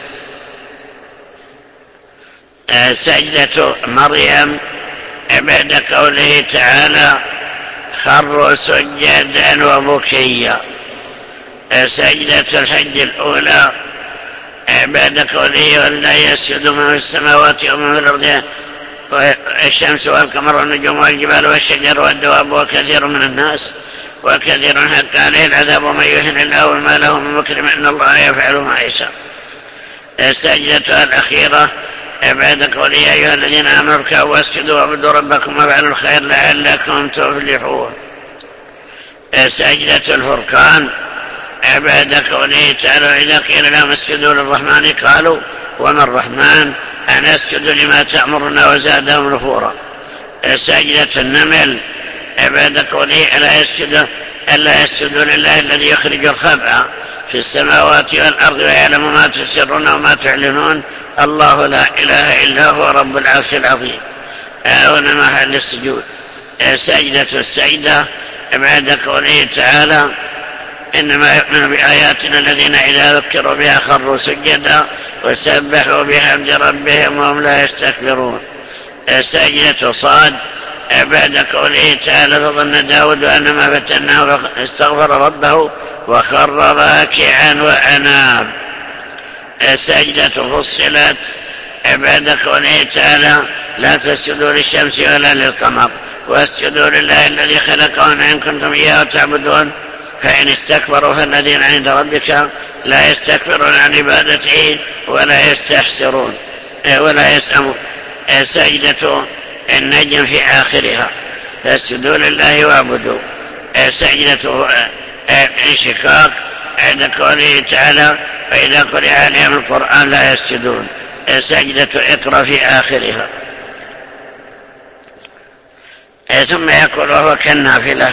سجدة مريم بعد قوله تعالى خروا سجدا وبكيا. سجدة الحج الأولى بعد قوله ولا يسجد من في السماوات ومن في الأرض والشمس والقمر والنجوم والجبال والشجر والدواب وكثير من الناس وكثير حق عليه العذاب ومن يهن الله وما له من مكرم إن الله يفعل ما يشاء. السجدة الأخيرة بعد قوله يا أيها الذين آمنوا اركعوا واسجدوا واعبدوا ربكم وافعلوا الخير لعلكم تفلحون. سجدة الفرقان بعد قوله تعالى إذا قيل لهم اسجدوا للرحمن قالوا وما الرحمن أنسجد لما تأمرنا وزادهم نفورا. سجدة النمل بعد قوله ألا يسجدوا لله الذي يخرج الخبأ في السماوات والأرض ويعلم ما تسرون وما تعلنون الله لا إله إلا هو رب العرش العظيم. هنا محل السجود. سجدة السجدة بعد قوله تعالى إنما يؤمن بآياتنا الذين إذا ذكروا بها خروا سجدا وسبحوا بحمد ربهم وهم لا يستكبرون. سجدة صاد بعد قوله تعالى فظن داود أنما فتناه استغفر ربه وخر راكعا وأناب. سجدة فصلت بعد قوله تعالى لا تسجدوا للشمس ولا للقمر واسجدوا لله الذي خلقهن إن كنتم إياه تعبدون فإن استكبروا فالذين عند ربك لا يستكبرون عن عبادته ولا يستحسرون ولا يسأمون. سجدة النجم في آخرها فاسجدوا لله واعبدوا. سجدة الانشقاق عند قوله تعالى فإذا قرئ عليهم القرآن لا يسجدون. سجدة اقرأ في آخرها. ثم يقول وهو كالنافلة.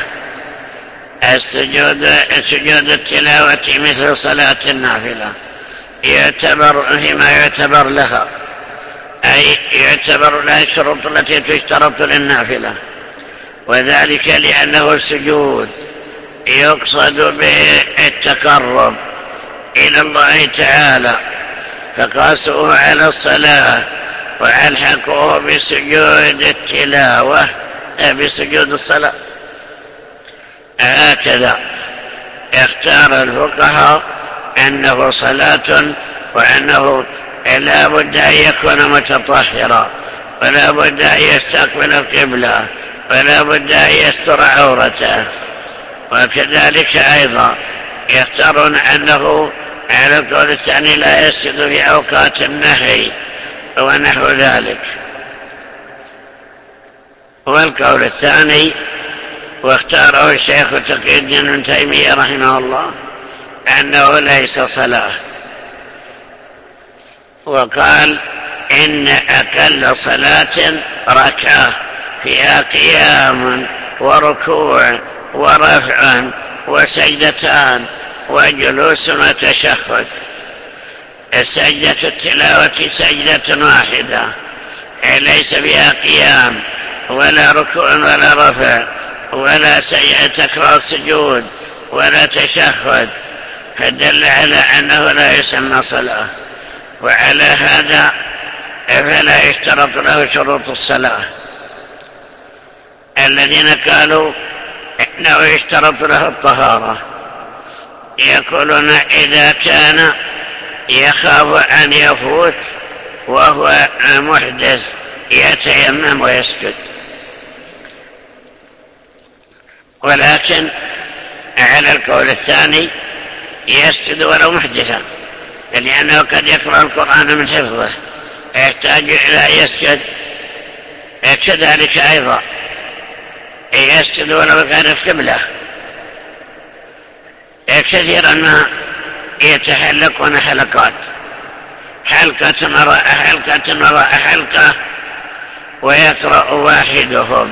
سجود التلاوة مثل صلاة النافلة يعتبر فيما يعتبر لها، أي يعتبر لها الشروط التي تشترط للنافلة، وذلك لأنه السجود يقصد به التقرب إلى الله تعالى فقاسوه على الصلاة وألحقوه بسجود التلاوة بسجود الصلاة. هكذا اختار الفقهاء أنه صلاة وأنه لا بد أن يكون متطهرا ولا بد أن يستقبل القبلة ولا بد أن يستر عورته. وكذلك أيضا يختارون أنه على القول الثاني لا يسجد في أوقات النهي ونحو ذلك. والقول الثاني واختاره الشيخ تقي الدين ابن تيمية رحمه الله أنه ليس صلاة، وقال إن أقل صلاة ركعة فيها قيام وركوع ورفع وسجدتان وجلوس وتشهد. سجدة التلاوة سجدة واحدة ليس فيها قيام ولا ركوع ولا رفع ولا تكرار سجود ولا تشهد، فدل على أنه لا يسمى صلاة. وعلى هذا فلا يشترط له شروط الصلاة. الذين قالوا إنه يشترط له الطهارة يقولون إذا كان يخاف أن يفوت وهو محدث يتيمم ويسجد، ولكن على القول الثاني يسجد ولو محدثا، لأنه قد يقرأ القرآن من حفظه يحتاج إلى يسجد، كذلك أيضا يسجد ولو غير القبلة. كثيرا ما يتحلقون حلقات، حلقة وراء حلقة، ويقرأ واحدهم،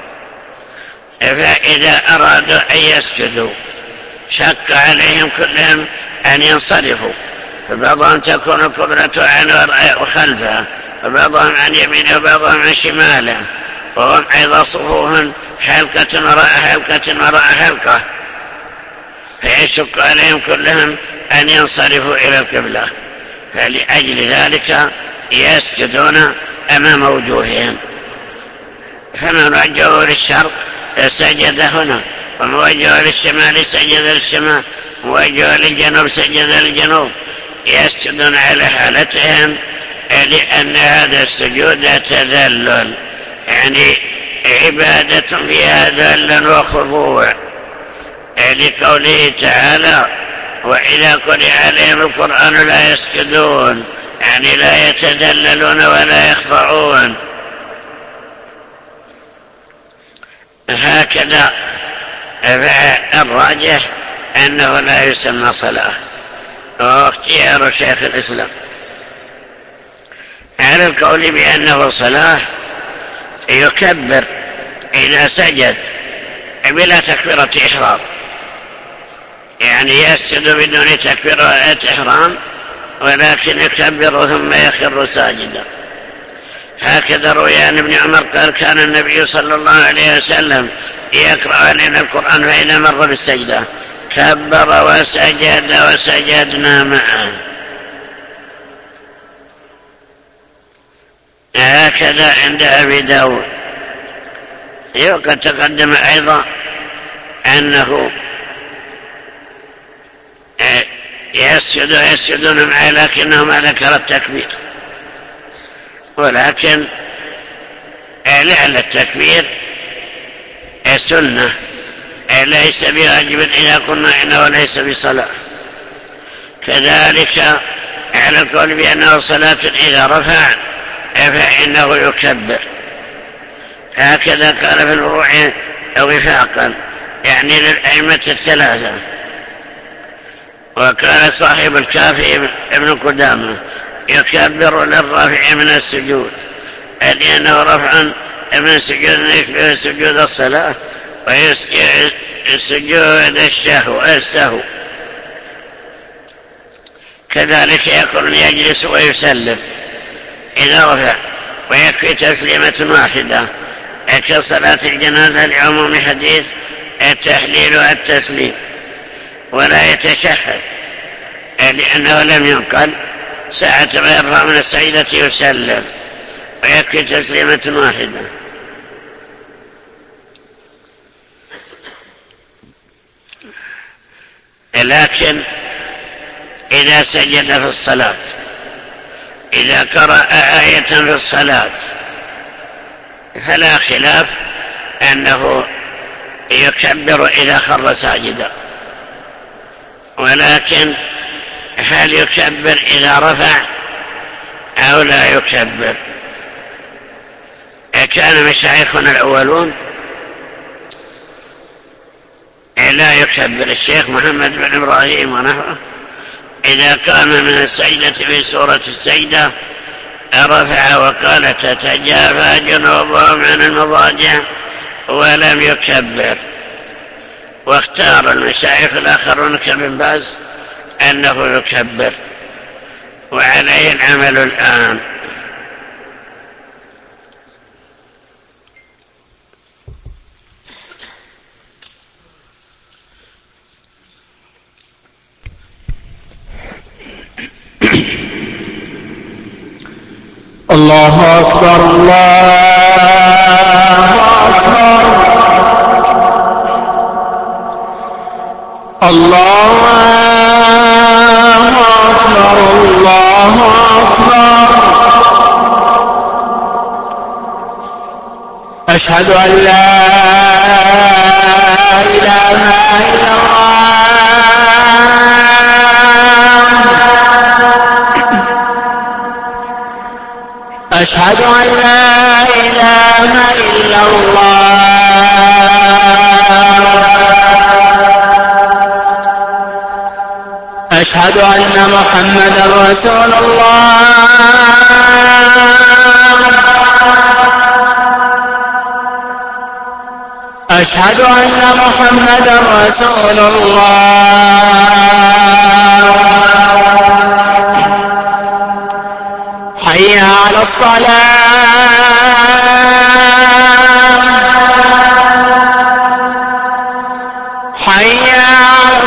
فإذا أرادوا أن يسجدوا شق عليهم كلهم أن ينصرفوا، فبعضهم تكون القبلة عن وخلفها، وبعضهم عن يمينه وبعضهم عن شماله، وهم أيضا صفوف حلقة وراء حلقة، فيشق عليهم كلهم أن ينصرفوا إلى القبلة، فلأجل ذلك يسجدون أمام وجوههم، فمن وجهه للشرق سجد هنا، ومن وجهه للشمال سجد للشمال، ووجهه للجنوب سجد للجنوب، يسجدون على حالتهم، لأن هذا السجود تذلل، يعني عبادة فيها ذل وخضوع، لقوله تعالى وإذا قرئ عليهم القرآن لا يسجدون، يعني لا يتذللون ولا يخضعون. هكذا الراجح أنه لا يسمى صلاة، واختيار شيخ الإسلام على القول بأنه صلاة يكبر إذا سجد بلا تكبيرة إحرام، يعني يسجد بدون تكبيرة إحرام، ولكن يكبر ثم يخر ساجدا. هكذا روي عن ابن عمر قال كان النبي صلى الله عليه وسلم يقرأ علينا القرآن فإذا مر بالسجدة كبر وسجد وسجدنا معه. هكذا عند أبي داود. وقد تقدم أنه يسجدون معه لكنه ما ذكر التكبير، ولكن لعل التكبير سنة ليس بواجب إذا قلنا إنه ليس بصلاة. كذلك على القول بأنه صلاة إذا رفع فإنه يكبر، هكذا قال في الفروع وفاقا، يعني للأئمة الثلاثة. وقال صاحب الكافي ابن قدامة يكبر للرافع من السجود، لأنه رفع من سجود يشبه سجود الصلاة ويسجد سجود السهو. كذلك يقول يجلس ويسلم إذا رفع، ويكفي تسليمة واحدة كصلاة الجنازة لعموم حديث التحليل والتسليم، ولا يتشهد لأنه لم ينقل ساعة ما يرفع من السجدة يسلم، ويكفي تسليمة واحدة. لكن إذا سجد في الصلاة، إذا قرأ آية في الصلاة فلا خلاف أنه يكبر إذا خر ساجدا، ولكن هل يكبر إذا رفع أو لا يكبر؟ كان مشايخنا الأولون لا يكبر. الشيخ محمد بن إبراهيم ونحوه إذا قام من السجدة في سورة السجدة رفع وقال تتجافى جنوبهم عن المضاجع ولم يكبر. واختار المشايخ الآخرون كابن باز أنه يكبر، وعليه العمل الآن. الله أكبر الله أكبر الله أكبر الله أكبر. أشهد أن لا إله إلا الله. أشهد أن لا إله إلا الله. أشهد أن محمدا رسول الله. أشهد أن محمدا رسول الله. حي على الصلاة. حي على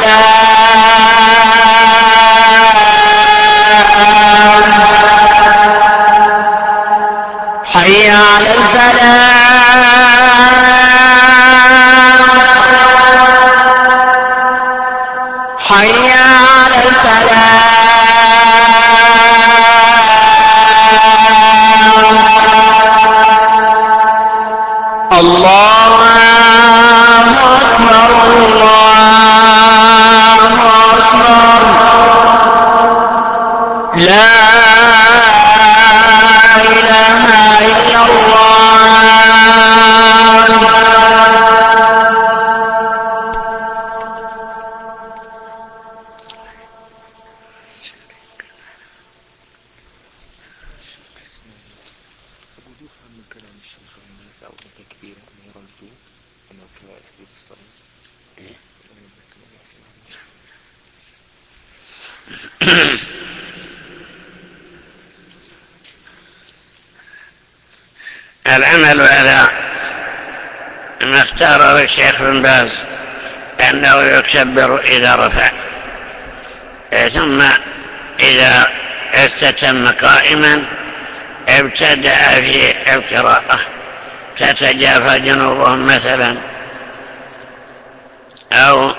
الصلاة. حي على الفلاح. حي على الفلاح. الله أكبر الله أكبر. لا إله إلا الله. العمل على ما اختاره الشيخ بن باز أنه يكبر إذا رفع، ثم إذا استتم قائما ابتدأ في القراءة، تتجافى جنوبهم مثلا، أو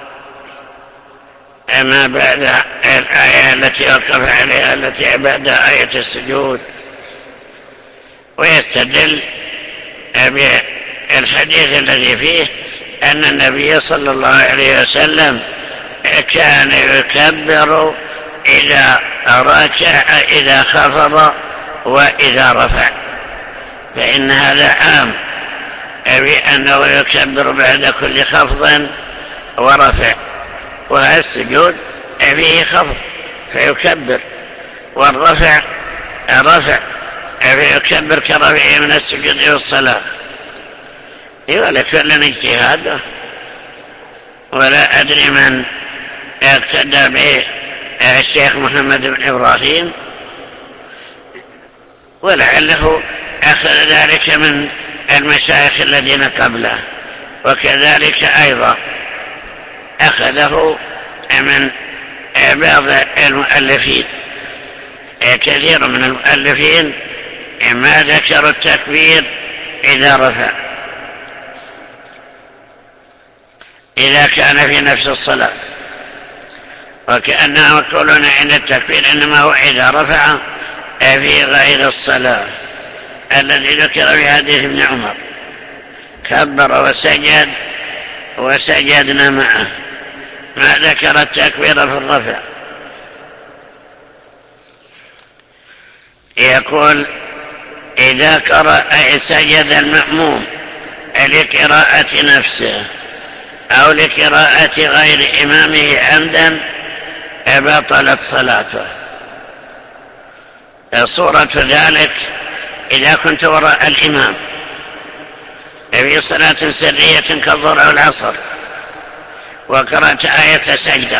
ما بعد الآية التي وقف عليها التي بعد آية السجود، ويستدل بالحديث الذي فيه أن النبي صلى الله عليه وسلم كان يكبر إذا ركع، إذا خفض وإذا رفع، فإن هذا عام بأنه يكبر بعد كل خفض ورفع، وهذا السجود فيه خفض فيكبر، والرفع رفع فيكبر كرفعه من السجود والصلاة. ولكل اجتهاد، ولا أدري من اقتدى به الشيخ محمد بن إبراهيم، ولعله أخذ ذلك من المشايخ الذين قبله، وكذلك أيضا أخذه من بعض المؤلفين. كثير من المؤلفين ما ذكروا التكبير إذا رفع، إذا كان في نفس الصلاة، وكأنهم يقولون إن التكبير إنما هو إذا رفع في غير الصلاة، الذي ذكر في حديث ابن عمر كبر وسجد وسجدنا معه، ما ذكر التكبير في الرفع. يقول إذا قرأ سجد المأموم لقراءة نفسه أو لقراءة غير إمامه عمدا بطلت صلاته. صورة ذلك إذا كنت وراء الإمام في صلاة سرية كالظهر أو العصر وقرأت آية سجدة،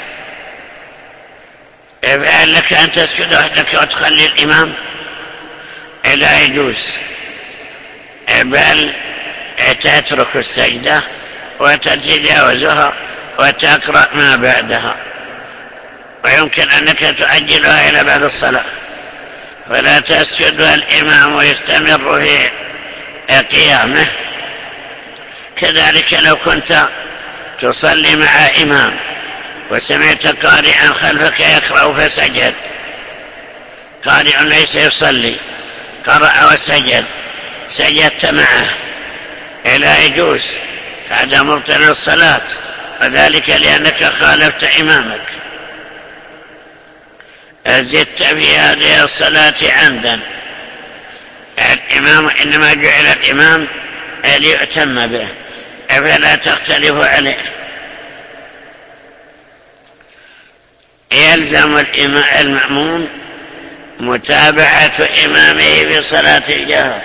فهل لك أن تسجد وحدك وتخلي الإمام؟ لا يجوز، بل تترك السجدة وتتجاوزها وتقرأ ما بعدها، ويمكن أنك تؤجلها إلى بعد الصلاة، ولا تسجد والإمام ويستمر في قيامه. كذلك لو كنت تصلي مع إمام وسمعت قارئا خلفك يقرأ فسجد، قارئ ليس يصلي قرأ وسجد، سجدت معه، لا يجوز، هذا مبطل الصلاة، وذلك لأنك خالفت إمامك. زدت في هذه الصلاة عمدا. الإمام إنما جعل الإمام ليؤتم به فلا تختلف عليه. يلزم المأموم متابعة إمامه في صلاة الجهر.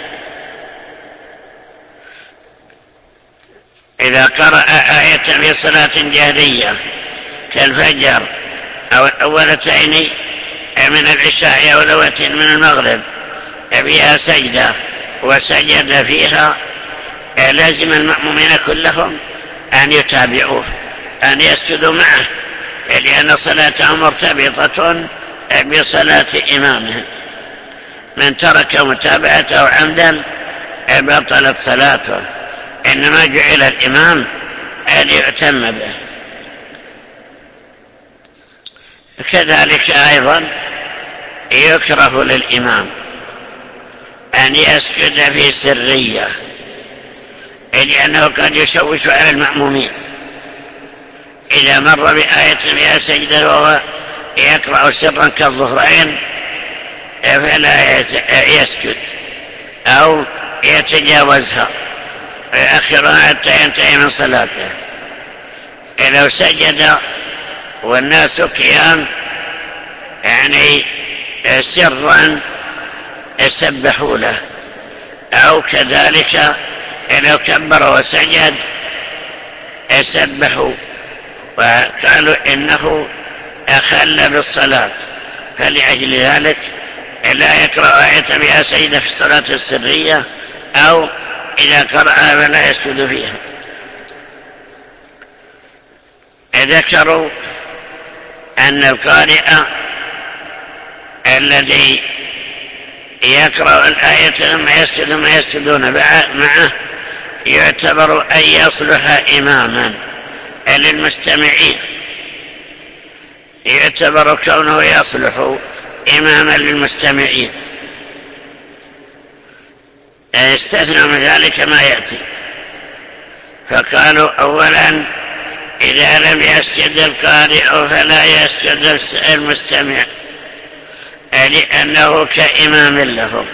إذا قرأ آية في صلاة جهرية كالفجر أو الأولتين من العشاء أو الأولتين من المغرب فيها سجدة وسجد فيها، لازم المأمومين كلهم أن يتابعوه، أن يسجدوا معه، لأن صلاتهم مرتبطة بصلاة إمامهم. من ترك متابعته عمدا بطلت صلاته، إنما جعل الإمام ليؤتم به. كذلك أيضا يكره للإمام أن يسجد في سرية، لأنه قد يشوش على المأمومين. إذا مر بآية فيها سجدة وهو يقرأ سرا كالظهرين فلا يسجد أو يتجاوزها ويأخرها حتى ينتهي من صلاته. لو سجد والناس قيام يعني سرا سبحوا له، أو كذلك لو كبر وسجد سبحوا وقالوا إنه أخل بالصلاة، فلأجل ذلك لا يقرأ آية بها سجدة في الصلاة السرية، أو إذا قرأها فلا يسجد فيها. ذكروا أن القارئ الذي يقرأ الآية ثم يسجد ما يسجدون معه يعتبر أن يصلح إماما للمستمعين، يعتبر كونه يصلح إماما للمستمعين. استثنوا من ذلك ما يأتي، فقالوا أولا إذا لم يسجد القارئ فلا يسجد المستمع، لأنه كإمام لهم.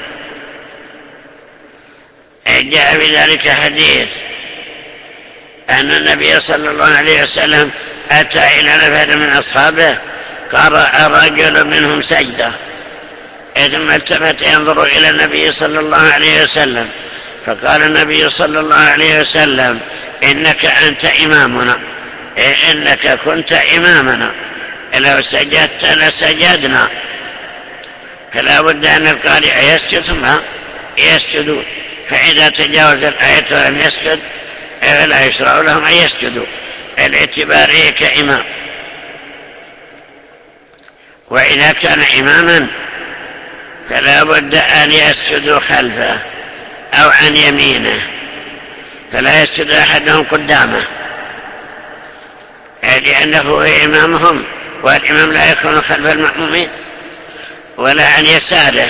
جاء بذلك حديث أن النبي صلى الله عليه وسلم أتى إلى نفر من أصحابه قرأ رجل منهم سجدة، ثم التفت ينظر إلى النبي صلى الله عليه وسلم، فقال النبي صلى الله عليه وسلم إنك أنت إمامنا، إنك كنت إمامنا، لو سجدت لسجدنا. فلا بد أن القارئ يسجد ثم يسجدون، فإذا تجاوز الآية ولم يسجد فلا يشرع لهم أن يسجدوا الاعتباره كإمام. وإذا كان إماما فلا بد أن يسجدوا خلفه أو عن يمينه، فلا يسجد أحدهم قدامه، لأنه هو إمامهم، والإمام لا يكون خلف المأمومين، ولا عن يساره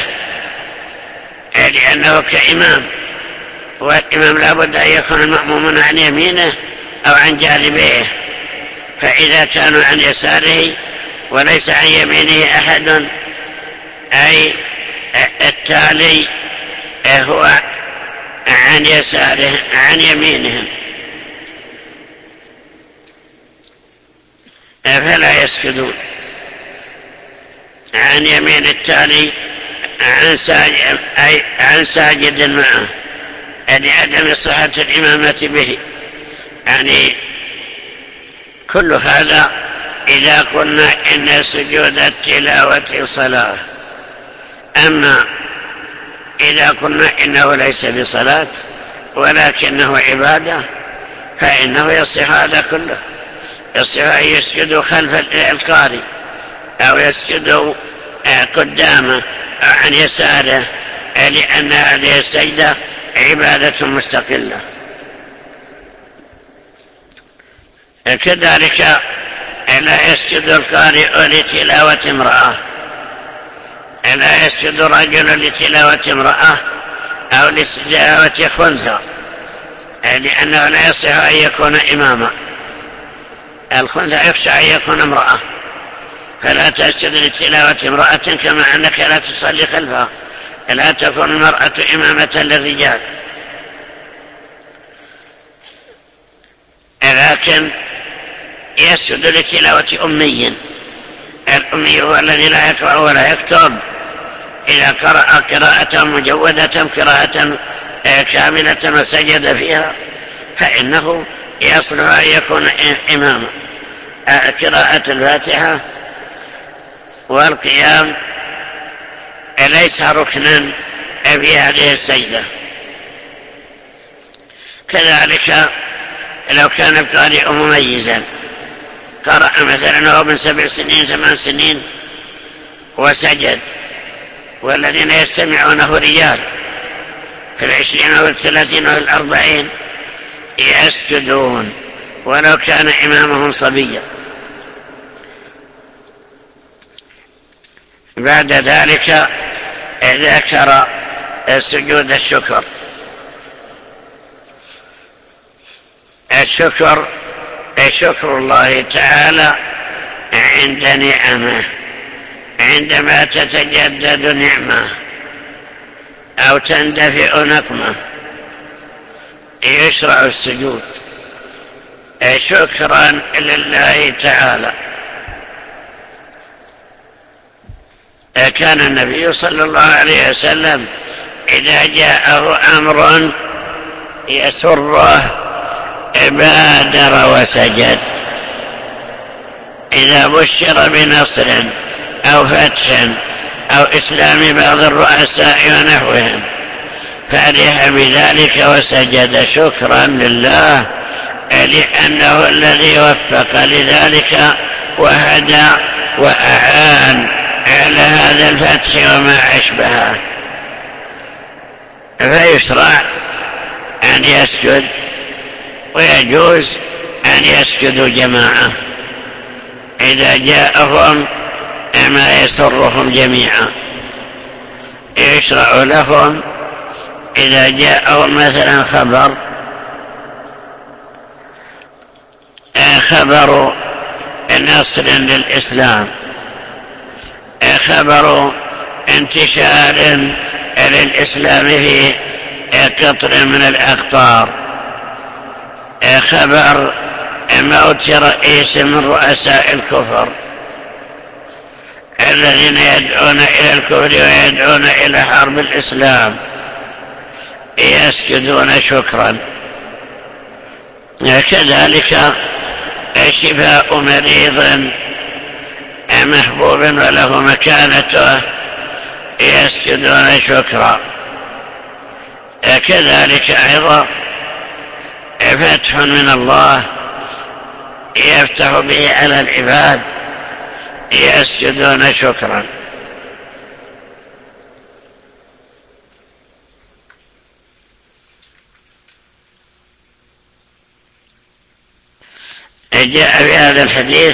لأنه كإمام، والإمام لا بد أن يكون المأمومون عن يمينه أو عن جانبيه. فإذا كانوا عن يساره وليس عن يمينه أحد أي التالي هو عن يساره عن يمينهم فلا يسجدون. عن يمين التالي عن ساجد معه لعدم صحة الإمامة به. يعني كل هذا إذا قلنا إن سجود التلاوة صلاة. أما إذا قلنا إنه ليس بصلاة ولكنه عبادة فإنه يصح هذا كله، يصح أن يسجد خلف القارئ أو يسجد قدامه أو عن يساره، لأن هذه السجدة عبادة مستقلة. كذلك لا يسجد القارئ لتلاوة امرأة، لا يسجد رجل لتلاوة امرأة أو لتلاوة خنثى، لأنه لا يصح أن يكون إماما. الخنثى يخشى أن يكون امرأة، فلا تسجد لتلاوة امرأة، كما أنك لا تصلي خلفها، لا تكون المرأة إمامة للرجال. لكن يسجد لتلاوة أمي. الأمي هو الذي لا يقرأ ولا يكتب، إذا قرأ قراءة مجودة قراءة كاملة وسجد فيها فإنه يصلح أن يكون إماما. قراءة الفاتحة والقيام ليس ركنا في هذه السجدة. كذلك لو كان القارئ مميزا، قرأ مثلا هو من 7 سنين 8 سنين وسجد، والذين يستمعونه رجال في 20 و30 و40 يسجدون ولو كان إمامهم صبيا. بعد ذلك ذكر سجود الشكر. الشكر شكر الله تعالى عند نعمه، عندما تتجدد نعمه أو تندفئ نقمه يشرع السجود شكرا لله تعالى. كان النبي صلى الله عليه وسلم إذا جاءه أمر يسره بادر وسجد. إذا بشر بنصر أو فتح أو إسلام بعض الرؤساء ونحوهم فرح بذلك وسجد شكرا لله، لأنه الذي وفق لذلك وهدى وأعان على هذا الفتح وما أشبهه. فيشرع أن يسجد، ويجوز أن يسجدوا جماعة إذا جاءهم ما يسرهم جميعا. يشرع لهم إذا جاءهم مثلا خبر نصر للإسلام، خبر انتشار للإسلام في قطر من الأقطار، خبر موت رئيس من رؤساء الكفر الذين يدعون إلى الكفر ويدعون إلى حرب الإسلام، يسجدون شكرا. كذلك شفاء مريض محبوب وله مكانته يسجدون شكرا. كذلك أيضا فتح من الله يفتح به على العباد يسجدون شكرا. جاء في هذا الحديث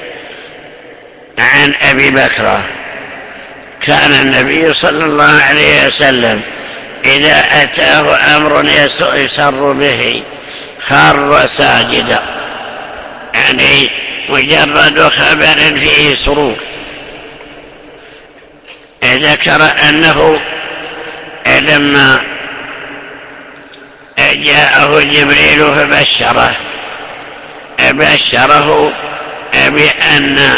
عن أبي بكر كان النبي صلى الله عليه وسلم إذا أتاه أمر يسر به خر ساجدا، يعني مجرد خبر فيه سرور. ذكر أنه لما جاءه جبريل بشره بأن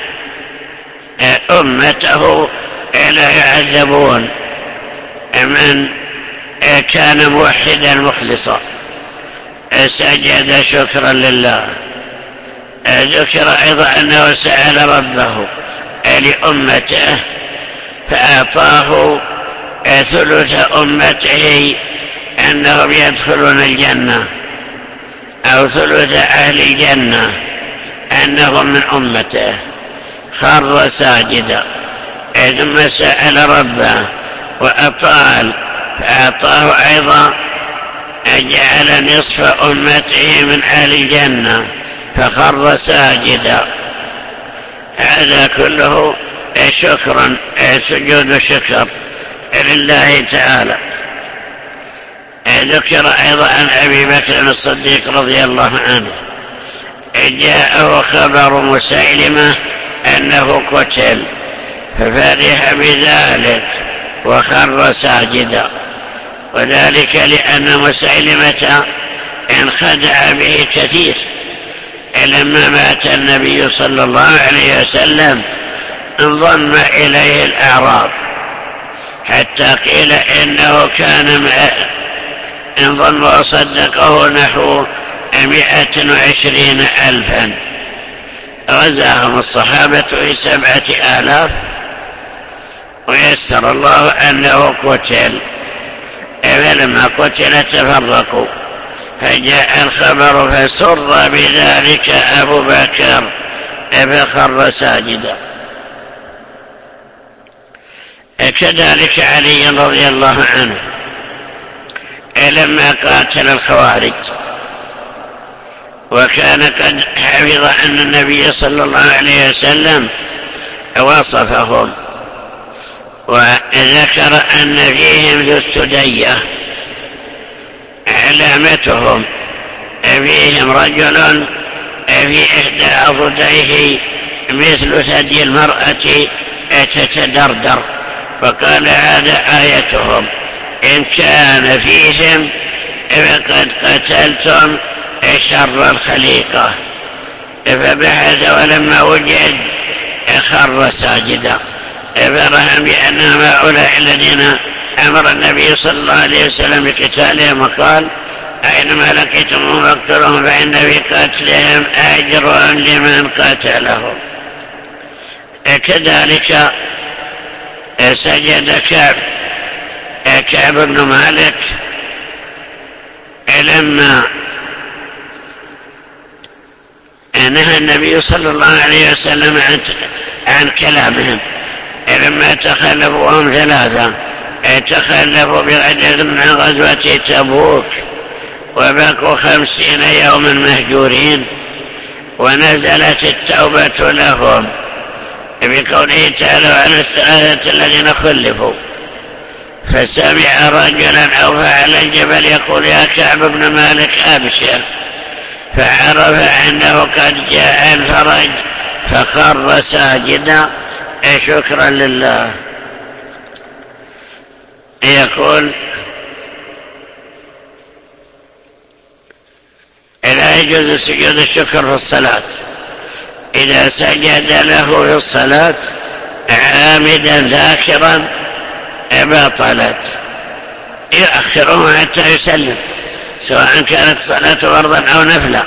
أمته لا يعذبون من كان موحدا مخلصا سجد شكرا لله. ذكر أيضا أنه سأل ربه لأمته فأعطاه ثلث أمته أنهم يدخلون الجنة، أو ثلث أهل الجنة أنهم من أمته. خر ساجدا ثم سأل ربه وأطال فأعطاه أيضا جعل نصف أمته من أهل الجنة فخر ساجدا. هذا كله شكرا، سجود شكر لله تعالى. ذكر أيضا عن أبي بكر الصديق رضي الله عنه جاءه خبر مسيلمة أنه قتل، ففرح بذلك وخر ساجدا، وذلك لأن مسيلمة انخدع به كثير. لما مات النبي صلى الله عليه وسلم انضم إليه الأعراب، حتى قيل إنه كان انضم وصدقه نحو 120,000. غزاهم الصحابة ب7,000، ويسر الله أنه قتل. فلما قتل تفرقوا، فجاء الخبر فسر بذلك أبو بكر فخر ساجدا. كذلك علي رضي الله عنه لما قاتل الخوارج، وكان قد حفظ أن النبي صلى الله عليه وسلم وصفهم، وذكر أن فيهم ذو الثدية، علامتهم فيهم رجل في إحدى عضديه مثل ثدي المرأة تتدردر، فقال هذا آيتهم، إن كان فيهم فقد قتلتم شر الخليقة. فبحث ولما وجد خر ساجدا، فرحم بأنهم هؤلاء الذين أمر النبي صلى الله عليه وسلم بقتالهم، وقال أينما لقيتموهم فاقتلوهم فإن في قتلهم أجر لمن قتلهم. كذلك سجد كعب بن مالك لما نهى النبي صلى الله عليه وسلم عن كلامهم، لما تخلفوا وهم 3 تخلفوا بغدر من غزوة تبوك، وبقوا 50 يوما مهجورين، ونزلت التوبة لهم بقوله تعالى عن 3 الذين خلفوا. فسمع رجلا أوفى على الجبل يقول يا كعب بن مالك أبشر، فعرف أنه قد جاء الفرج فخر ساجدا شكرا لله. يقول لا يجوز سجود الشكر في الصلاة، إذا سجد له في الصلاة عامدا ذاكرا بطلت، يؤخره حتى يسلم، سواء كانت صلاة فرضا أو نفلا.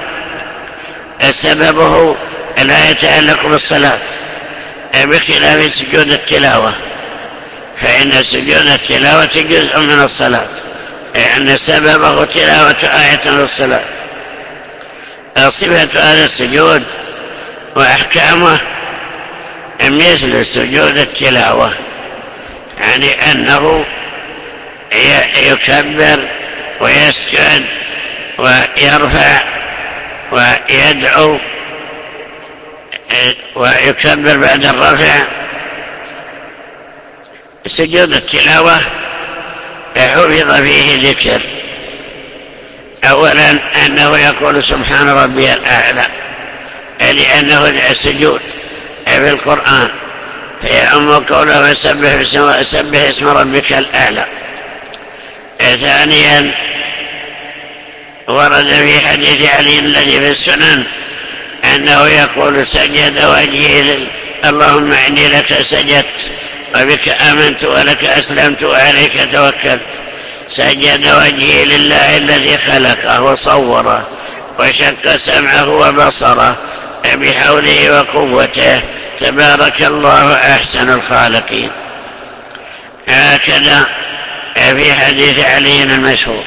سببه لا يتعلق بالصلاة، بخلاف سجود التلاوة، فإن سجود التلاوة جزء من الصلاة، لأن سببه تلاوة آية في الصلاة. صفة هذا السجود وأحكامه مثل سجود التلاوة، يعني أنه يكبر ويسجد ويرفع ويدعو، ويكبر بعد الرفع. سجود التلاوة حفظ فيه ذكر، أولا أنه يقول سبحان ربي الأعلى، لأنه السجود في القرآن فيعم قوله سبح اسم ربك الأعلى. ثانيا ورد في حديث علي الذي في السنن أنه يقول سجد وجهي اللهم إني لك سجدت وبك آمنت ولك أسلمت وعليك توكلت. سجد وجهي لله الذي خلقه وصوره وشق سمعه وبصره بحوله وقوته، تبارك الله أحسن الخالقين. هكذا في حديث علي المشهور.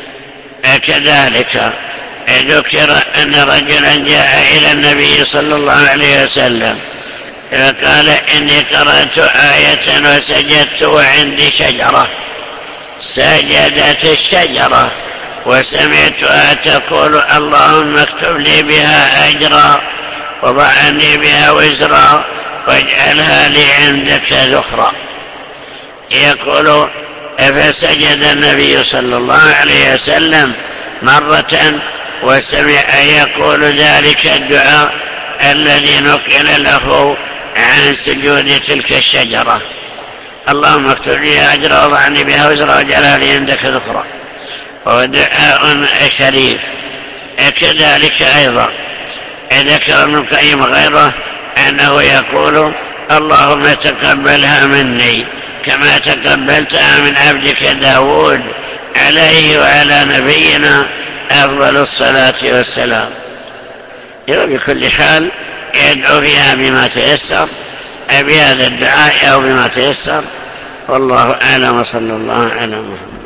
كذلك ذكر أن رجلا جاء إلى النبي صلى الله عليه وسلم فقال إني قرأت آية وسجدت وعندي شجرة. سجدت الشجرة وسمعتها تقول اللهم اكتب لي بها أجرا وضع عني بها وزرا واجعلها لي عندك ذخرا. يقول فسجد النبي صلى الله عليه وسلم مرة وسمع يقول ذلك الدعاء الذي نقل له عن سجود تلك الشجرة: اللهم اكتب لي أجرا وضع عني بها وزرا واجعلها لي عندك ذخرا. وهو دعاء شريف. كذلك أيضا ذكر ابن القيم غيره أنه يقول اللهم تقبلها مني كما تقبلتها من عبدك داود عليه وعلى نبينا أفضل الصلاة والسلام. بكل حال يدعو فيها بما تيسر بهذا الدعاء أو بما تيسر، والله أعلم. وصلى الله على محمد.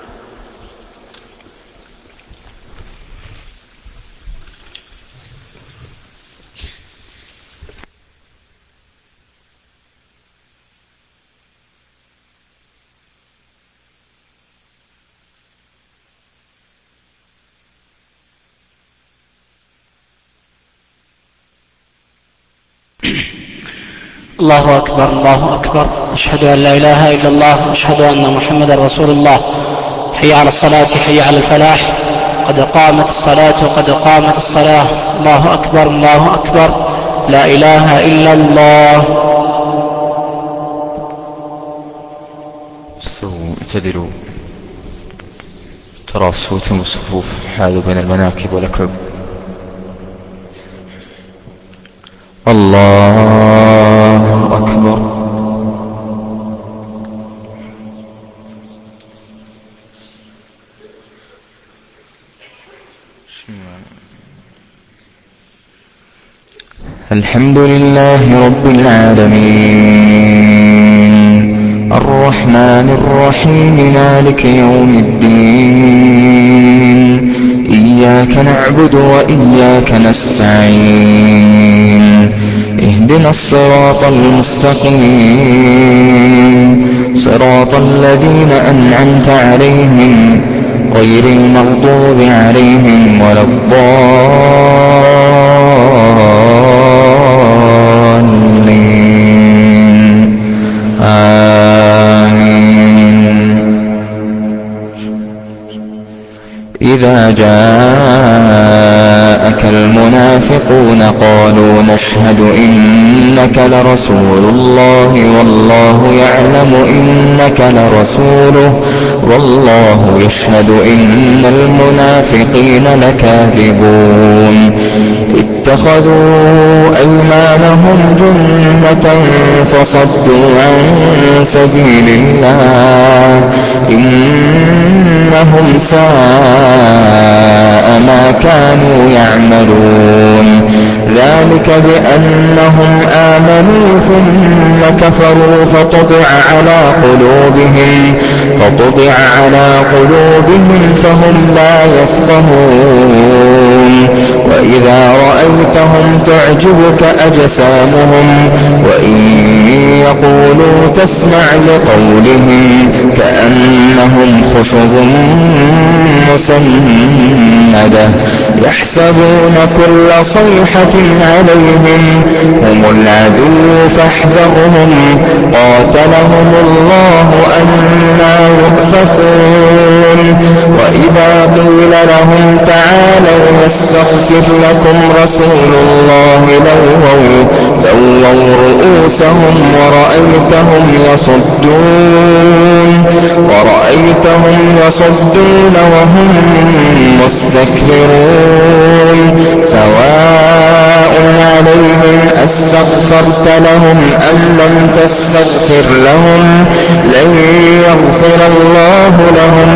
الله أكبر الله أكبر، أشهد أن لا إله إلا الله، أشهد أن محمدا رسول الله. حي على الصلاة حي على الفلاح، قد قامت الصلاة قد قامت الصلاة. الله أكبر الله أكبر، لا إله إلا الله. استووا اعتدلوا، تراصوا تم الصفوف، حاذوا بين المناكب والأكعب. الله أكبر. الحمد لله رب العالمين، الرحمن الرحيم، مالك يوم الدين، إياك نعبد وإياك نستعين، اهدنا الصراط المستقيم، صراط الذين أنعمت عليهم غير المغضوب عليهم ولا الضالين، آمين. إذا جاءك المنافقون قالوا نشهد إنك لرسول الله والله يعلم إنك لرسوله والله يشهد إن المنافقين لكاذبون. اتخذوا أيمانهم جنة فصدوا عن سبيل الله، إنهم ساء ما كانوا يعملون. ذلك بأنهم آمنوا ثم كفروا فطبع على قلوبهم فهم لا يفقهون. وإذا رأيتهم تعجبك أجسامهم وإن يقولوا تسمع لقولهم كأنهم خشب مسندة يحسبون كل صيحة عليهم هم العدو فاحذرهم قاتلهم الله أنى يؤفكون. وإذا قيل لهم تعالوا يستغفر لكم رسول الله لووا رؤوسهم ورأيتهم يصدون وهم مستكبرون. سواء عليهم أستغفرت لهم أم لم تستغفر لهم لن يغفر الله لهم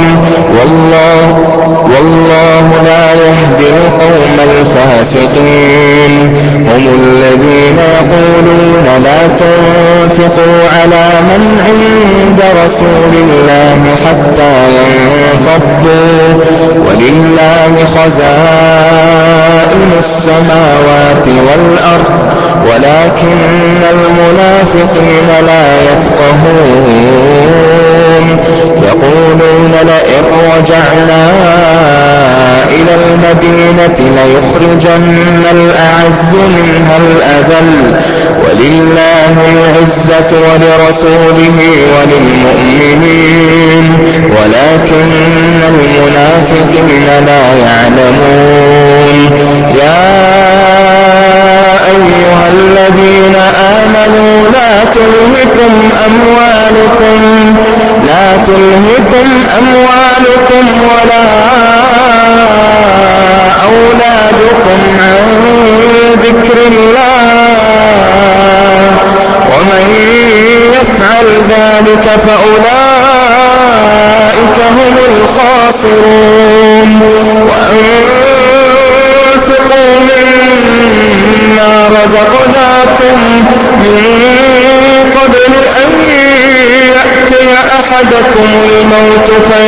والله لا يهدي القوم الفاسقين. هم الذين يقولون لا تنفقوا على من عند رسول الله حتى ينفضوا ولله خزائن السماوات والأرض ولكن المنافقين لا يفقهون. يقولون لئن رجعنا إلى المدينة ليخرجن الأعز منها الأذل ولله العزة ولرسوله وللمؤمنين ولكن المنافقين لا يعلمون. يا أيها الذين آمنوا لا تلهكم أموالكم ولا أولادكم عن ذكر الله ومن يفعل ذلك فأولئك هم الخاسرون. وأنفقوا مما رزقناكم من قبل أن يأتي أحدكم الموت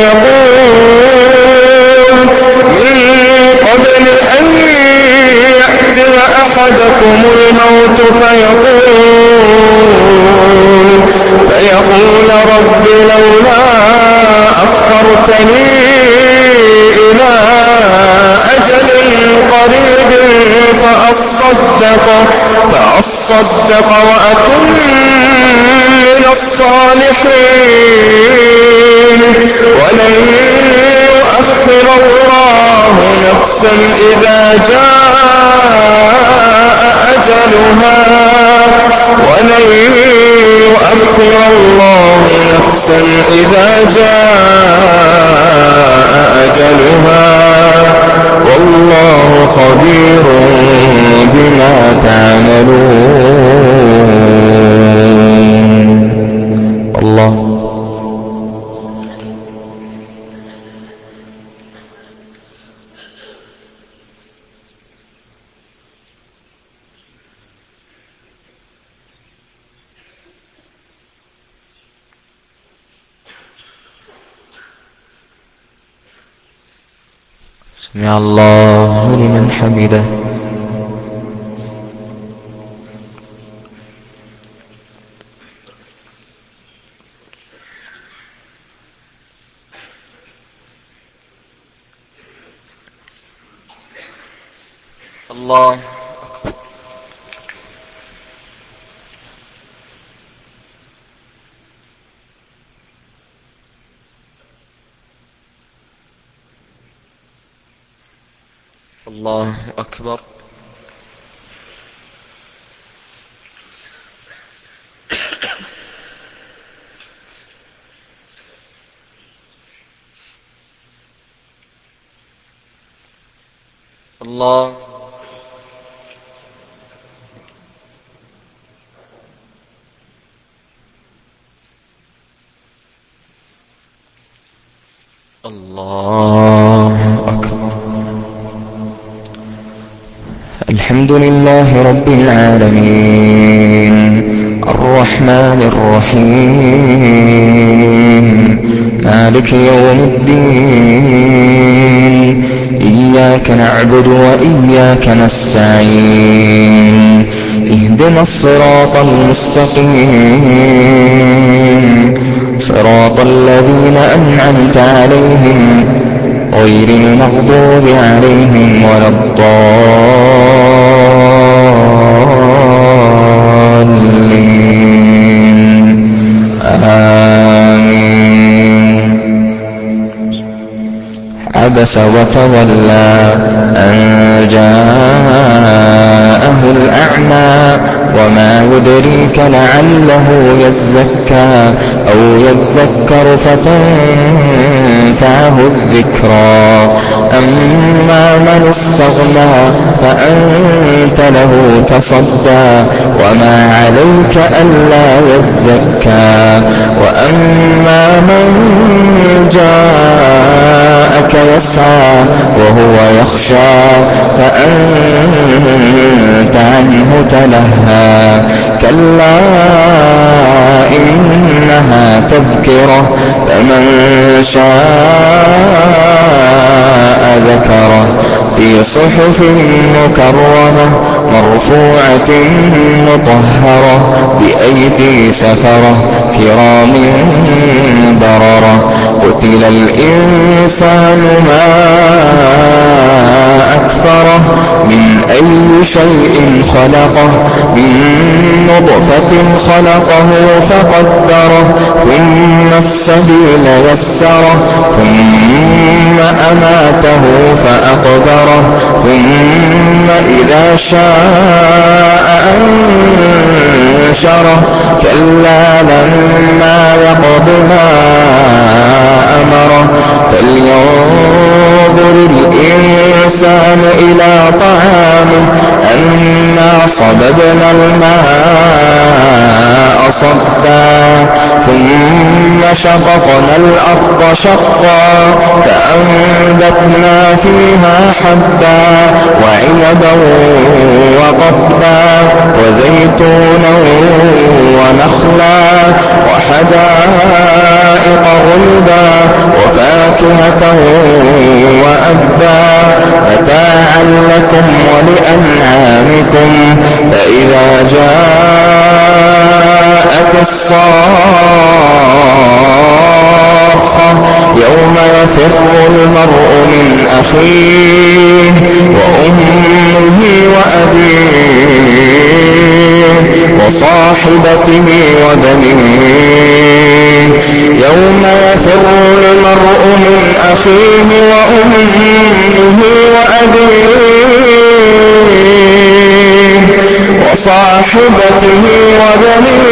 فيقول رب لولا أخرتني إلى أجل قريب فأصدق وأكن من الصالحين ولن يؤخر الله نفسا إذا جاء أجلها والله خبير بما تعملون. الله. سمع الله لمن حمده. الله. الله أكبر. الله. الله أكبر. الحمد لله رب العالمين الرحمن الرحيم مالك يوم الدين إياك نعبد وإياك نستعين اهدنا الصراط المستقيم صراط الذين أنعمت عليهم غير المغضوب عليهم ولا الضالين آمين. عبس وتولى أن جاءه الأعمى وما يدريك لعله يزكى أو يذكر فتنفعه الذكرى أما من استغنى فأنت له تصدى وما عليك ألا يزكى وأما من جاءك يسعى وهو يخشى فأنت عنه تلهى كلا إنها تذكرة فمن شاء ذكره في صحف مكرمة مرفوعة مطهرة بأيدي سفرة كرام بررة. قتل الإنسان ما أكفره من أي شيء خلقه من نطفة خلقه فقدره ثم السبيل يسره ثم أماته فأقبره ثم إذا شاء أنشره كلا لما يقض ما أمره. فلينظر الإنسان إلى طعامه أنا صببنا الماء صبا ثم شققنا الأرض شقا فأنبتنا فيها حبا وعنبا وقضبا وزيتونا ونخلا وحدائق غلبا وفاكهة وأبا متاعا لكم ولأنعامكم. فإذا جاءت الصاخة يوم يفر المرء من أخيه وأمه وأبيه وصاحبته وبنيه. يوم يفر المرء من أخيه وأمه وأبيه وصاحبته وبنيه